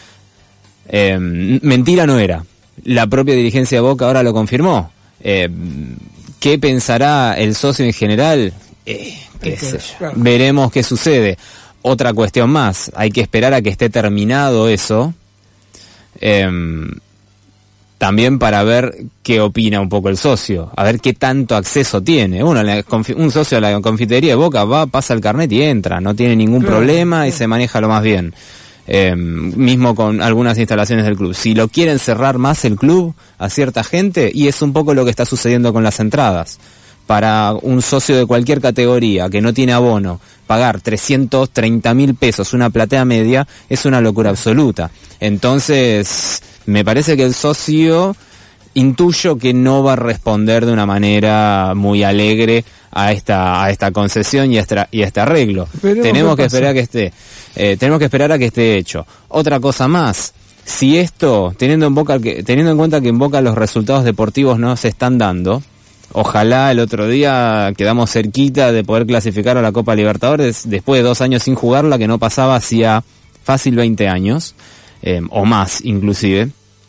Mentira no era. La propia dirigencia de Boca ahora lo confirmó. ¿Qué pensará el socio en general? Qué sé yo. Veremos qué sucede. Otra cuestión más, hay que esperar a que esté terminado eso, también para ver qué opina un poco el socio, a ver qué tanto acceso tiene. Un socio a la confitería de Boca pasa el carnet y entra, no tiene ningún problema y se maneja lo más bien. Mismo con algunas instalaciones del club. Si lo quieren cerrar más el club a cierta gente, y es un poco lo que está sucediendo con las entradas. Para un socio de cualquier categoría que no tiene abono, pagar 330.000 pesos una platea media es una locura absoluta. Entonces, me parece que el socio, intuyo que no va a responder de una manera muy alegre a esta concesión y a este arreglo. Tenemos que esperar a que esté hecho. Otra cosa más, si esto, teniendo en cuenta que en Boca los resultados deportivos no se están dando, ojalá el otro día quedamos cerquita de poder clasificar a la Copa Libertadores después de 2 años sin jugarla, que no pasaba hacía fácil 20 años, o más inclusive.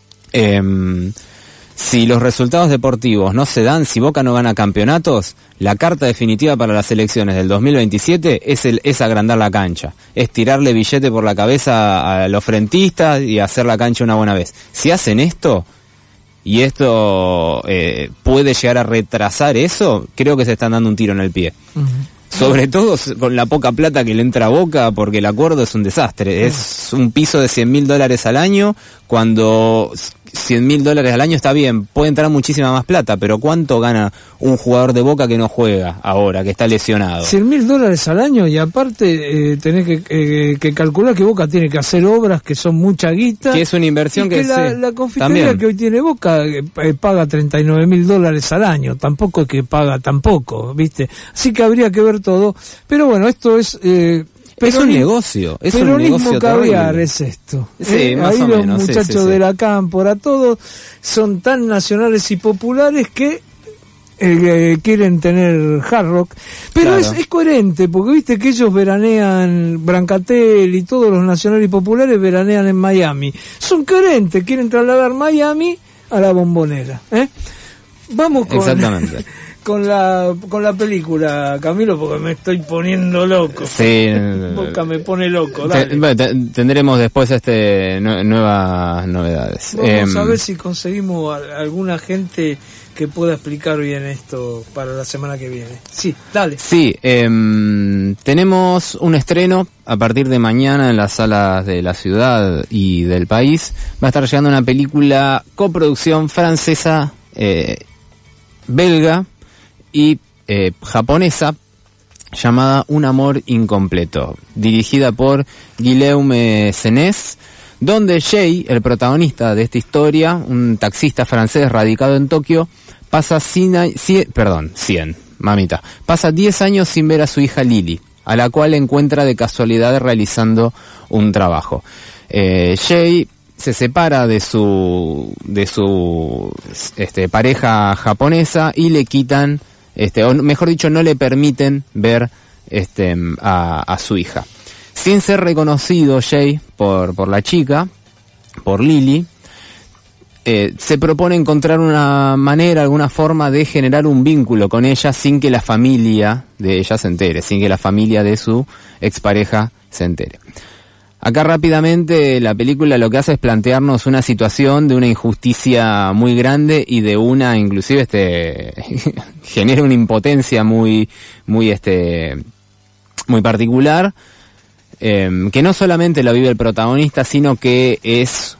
Si los resultados deportivos no se dan, si Boca no gana campeonatos, la carta definitiva para las elecciones del 2027 es agrandar la cancha, es tirarle billete por la cabeza a los frentistas y hacer la cancha una buena vez. Si hacen esto, y esto puede llegar a retrasar eso, creo que se están dando un tiro en el pie. Sobre todo con la poca plata que le entra a Boca, porque el acuerdo es un desastre. Es un piso de $100.000 al año, cuando $100.000 al año está bien, puede entrar muchísima más plata, pero ¿cuánto gana un jugador de Boca que no juega ahora, que está lesionado? $100.000 al año, y aparte tenés que calcular que Boca tiene que hacer obras que son mucha guita. Que es una inversión que la confitería que hoy tiene Boca paga $39.000 al año, tampoco es que paga tampoco, ¿viste? Así que habría que ver todo, pero bueno, esto es... es un negocio, es un negocio caviar terrible. Es esto. Sí, más ahí o los menos, muchachos sí. de la cámpora, todos son tan nacionales y populares que quieren tener Hard Rock, pero claro. es coherente, porque viste que ellos veranean, Brancatel y todos los nacionales y populares veranean en Miami. Son coherentes, quieren trasladar Miami a la Bombonera, Vamos con, Exactamente. con la película, Camilo, porque me estoy poniendo loco. Sí. Boca me pone loco, dale. Tendremos después nuevas novedades. Vamos a ver si conseguimos alguna gente que pueda explicar bien esto para la semana que viene. Sí, dale. Sí, tenemos un estreno a partir de mañana en las salas de la ciudad y del país. Va a estar llegando una película coproducción francesa, belga y japonesa, llamada Un amor incompleto, dirigida por Guillaume Senès, donde Jay, el protagonista de esta historia, un taxista francés radicado en Tokio, pasa 10 años sin ver a su hija Lily, a la cual encuentra de casualidad realizando un trabajo. Jay se separa de su pareja japonesa y le quitan, o mejor dicho, no le permiten ver a su hija. Sin ser reconocido Jay por la chica, por Lily, se propone encontrar una manera, alguna forma de generar un vínculo con ella sin que la familia de ella se entere, sin que la familia de su expareja se entere. Acá rápidamente la película lo que hace es plantearnos una situación de una injusticia muy grande y de una, inclusive genera una impotencia muy particular, que no solamente la vive el protagonista, sino que es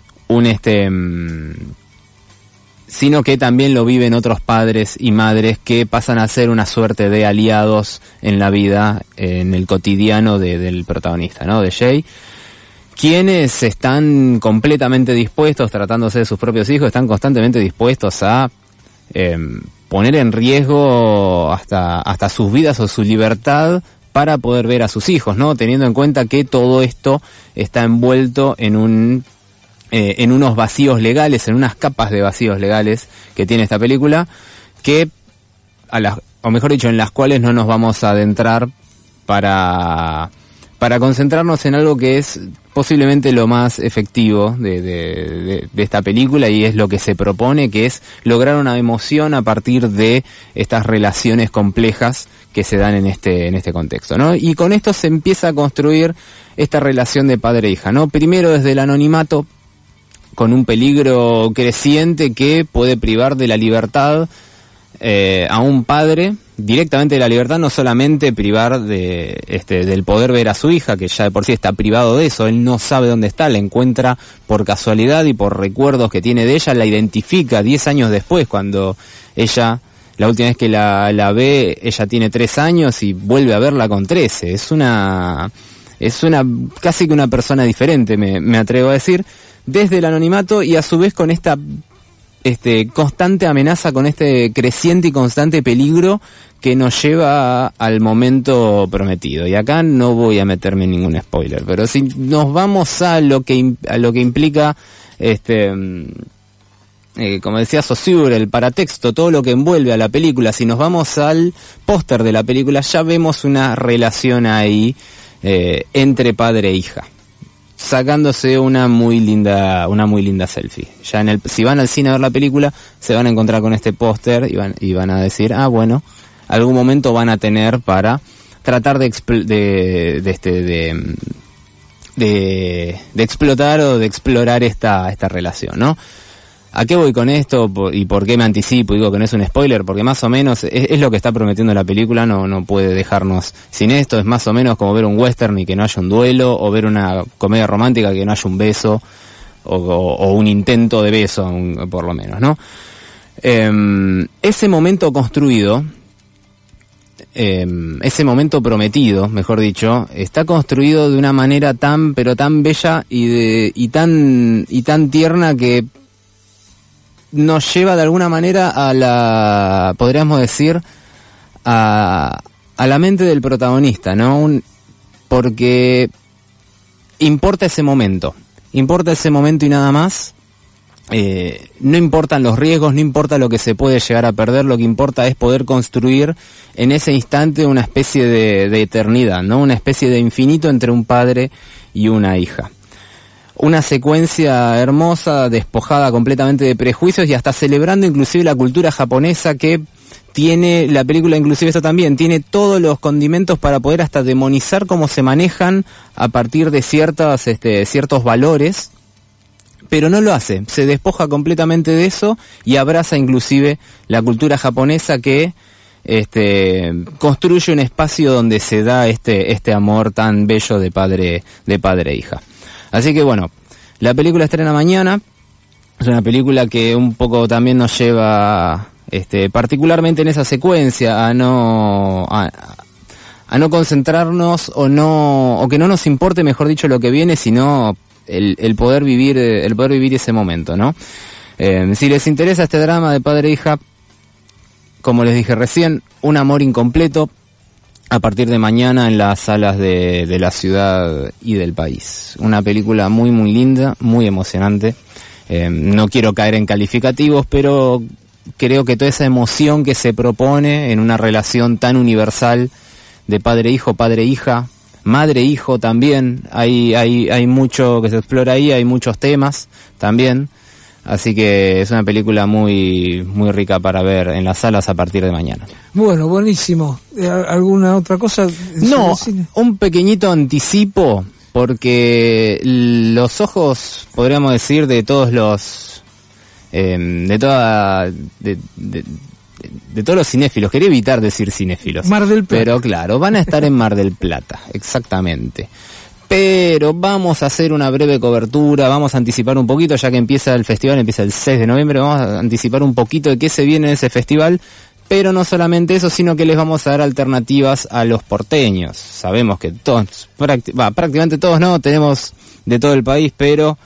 sino que también lo viven otros padres y madres que pasan a ser una suerte de aliados en la vida, en el cotidiano del protagonista, ¿no? De Jay, quienes están completamente dispuestos, tratándose de sus propios hijos, están constantemente dispuestos a poner en riesgo hasta sus vidas o su libertad para poder ver a sus hijos, ¿no? Teniendo en cuenta que todo esto está envuelto en unos vacíos legales, en unas capas de vacíos legales que tiene esta película, que o mejor dicho, en las cuales no nos vamos a adentrar para concentrarnos en algo que es posiblemente lo más efectivo de esta película, y es lo que se propone, que es lograr una emoción a partir de estas relaciones complejas que se dan en este contexto, ¿no? Y con esto se empieza a construir esta relación de padre e hija, ¿no? Primero desde el anonimato, con un peligro creciente que puede privar de la libertad a un padre, directamente de la libertad, no solamente privar del poder ver a su hija, que ya de por sí está privado de eso, él no sabe dónde está, la encuentra por casualidad y por recuerdos que tiene de ella, la identifica 10 años después, cuando ella, la última vez que la ve, ella tiene 3 años y vuelve a verla con 13, es una casi que una persona diferente, me atrevo a decir, desde el anonimato, y a su vez con esta constante amenaza, con este creciente y constante peligro que nos lleva al momento prometido. Y acá no voy a meterme en ningún spoiler, pero si nos vamos a lo que implica como decía Saussure, el paratexto, todo lo que envuelve a la película, si nos vamos al póster de la película, ya vemos una relación ahí entre padre e hija, sacándose una muy linda selfie. Ya si van al cine a ver la película, se van a encontrar con este póster y van a decir, algún momento van a tener para tratar de explotar o de explorar esta relación, ¿no? ¿A qué voy con esto y por qué me anticipo? Digo que no es un spoiler, porque más o menos es lo que está prometiendo la película, no puede dejarnos sin esto. Es más o menos como ver un western y que no haya un duelo, o ver una comedia romántica y que no haya un beso, o un intento de beso, por lo menos, ¿no? Ese momento construido, ese momento prometido, mejor dicho, está construido de una manera tan bella y tan tierna que nos lleva de alguna manera podríamos decir, a la mente del protagonista, ¿no? Porque importa ese momento y nada más. No importan los riesgos, no importa lo que se puede llegar a perder, lo que importa es poder construir en ese instante una especie de eternidad, ¿no? Una especie de infinito entre un padre y una hija. una secuencia hermosa, despojada completamente de prejuicios y hasta celebrando inclusive la cultura japonesa, que tiene la película, inclusive esto también, tiene todos los condimentos para poder hasta demonizar cómo se manejan a partir de ciertos valores, pero no lo hace, se despoja completamente de eso y abraza inclusive la cultura japonesa, que construye un espacio donde se da este amor tan bello de padre e hija. Así que bueno, la película estrena mañana. Es una película que un poco también nos lleva, particularmente en esa secuencia, a no concentrarnos o que no nos importe, mejor dicho, lo que viene, sino el poder vivir ese momento, ¿no? Si les interesa este drama de padre e hija, como les dije recién, Un amor incompleto, a partir de mañana en las salas de la ciudad y del país. Una película muy muy linda, muy emocionante. No quiero caer en calificativos, pero creo que toda esa emoción que se propone en una relación tan universal de padre-hijo, padre-hija, madre-hijo también, hay mucho que se explora ahí, hay muchos temas también. Así que es una película muy muy rica para ver en las salas a partir de mañana. Bueno, buenísimo. ¿Alguna otra cosa? No, un pequeñito anticipo, porque los ojos, podríamos decir, de todos los de todos los cinéfilos, quería evitar decir cinéfilos, Mar del Plata. Pero claro, van a estar en Mar del Plata, exactamente. Pero vamos a hacer una breve cobertura, vamos a anticipar un poquito, ya que empieza el festival, empieza el 6 de noviembre, vamos a anticipar un poquito de qué se viene en ese festival, pero no solamente eso, sino que les vamos a dar alternativas a los porteños. Sabemos que todos, prácticamente todos no, tenemos de todo el país, pero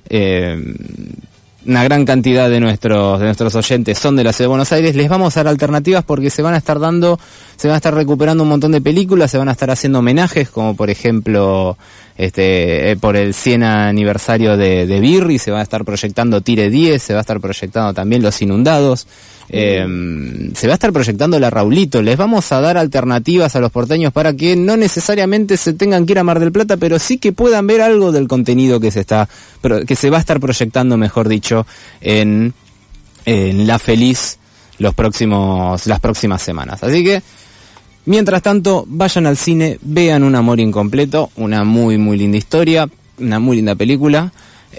una gran cantidad de nuestros oyentes son de la Ciudad de Buenos Aires. Les vamos a dar alternativas porque se van a estar recuperando un montón de películas, se van a estar haciendo homenajes, como por ejemplo por el 100 aniversario de Birri, se va a estar proyectando Tire 10, se va a estar proyectando también Los Inundados, se va a estar proyectando La Raulito. Les vamos a dar alternativas a los porteños para que no necesariamente se tengan que ir a Mar del Plata, pero sí que puedan ver algo del contenido que se va a estar proyectando, mejor dicho, en La Feliz las próximas semanas. Así que mientras tanto, vayan al cine, vean Un amor incompleto, una muy muy linda historia, una muy linda película,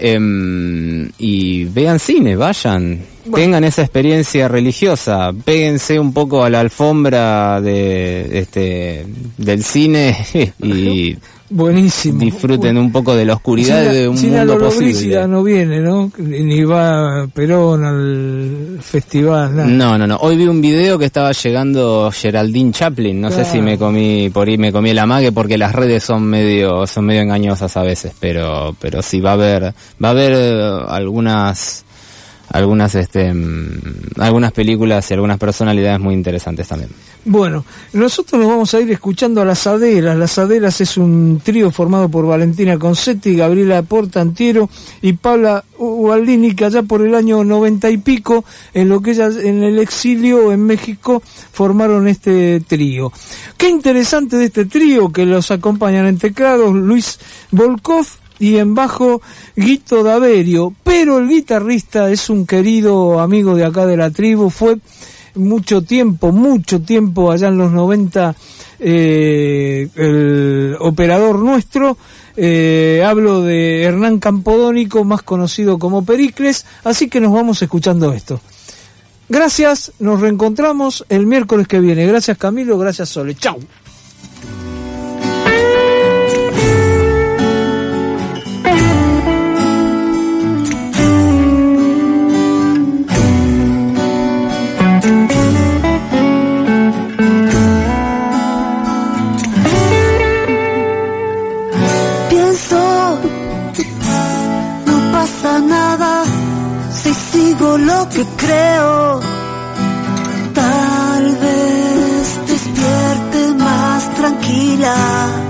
y vean cine, vayan, tengan esa experiencia religiosa, péguense un poco a la alfombra del cine y buenísimo, disfruten un poco de la oscuridad de un mundo posible. No viene, ¿no? Ni va Perón al festival, nada. No. Hoy vi un video que estaba llegando Geraldine Chaplin. No sé si me comí el amague, porque las redes son medio engañosas a veces, pero sí va a haber algunas películas y algunas personalidades muy interesantes también. Bueno, nosotros nos vamos a ir escuchando a Las Aderas. Las Aderas es un trío formado por Valentina Concetti, Gabriela Portantiero y Paula Ubaldini, que allá por el año 90 y pico, en lo que ellas en el exilio en México formaron este trío. Qué interesante de este trío, que los acompañan en teclados Luis Volkov y en bajo Guito Daverio, pero el guitarrista es un querido amigo de acá de la tribu, fue mucho tiempo allá en los 90 el operador nuestro, hablo de Hernán Campodónico, más conocido como Pericles, así que nos vamos escuchando esto. Gracias, nos reencontramos el miércoles que viene. Gracias Camilo, gracias Sole, chau. Lo que creo, tal vez despierte más tranquila.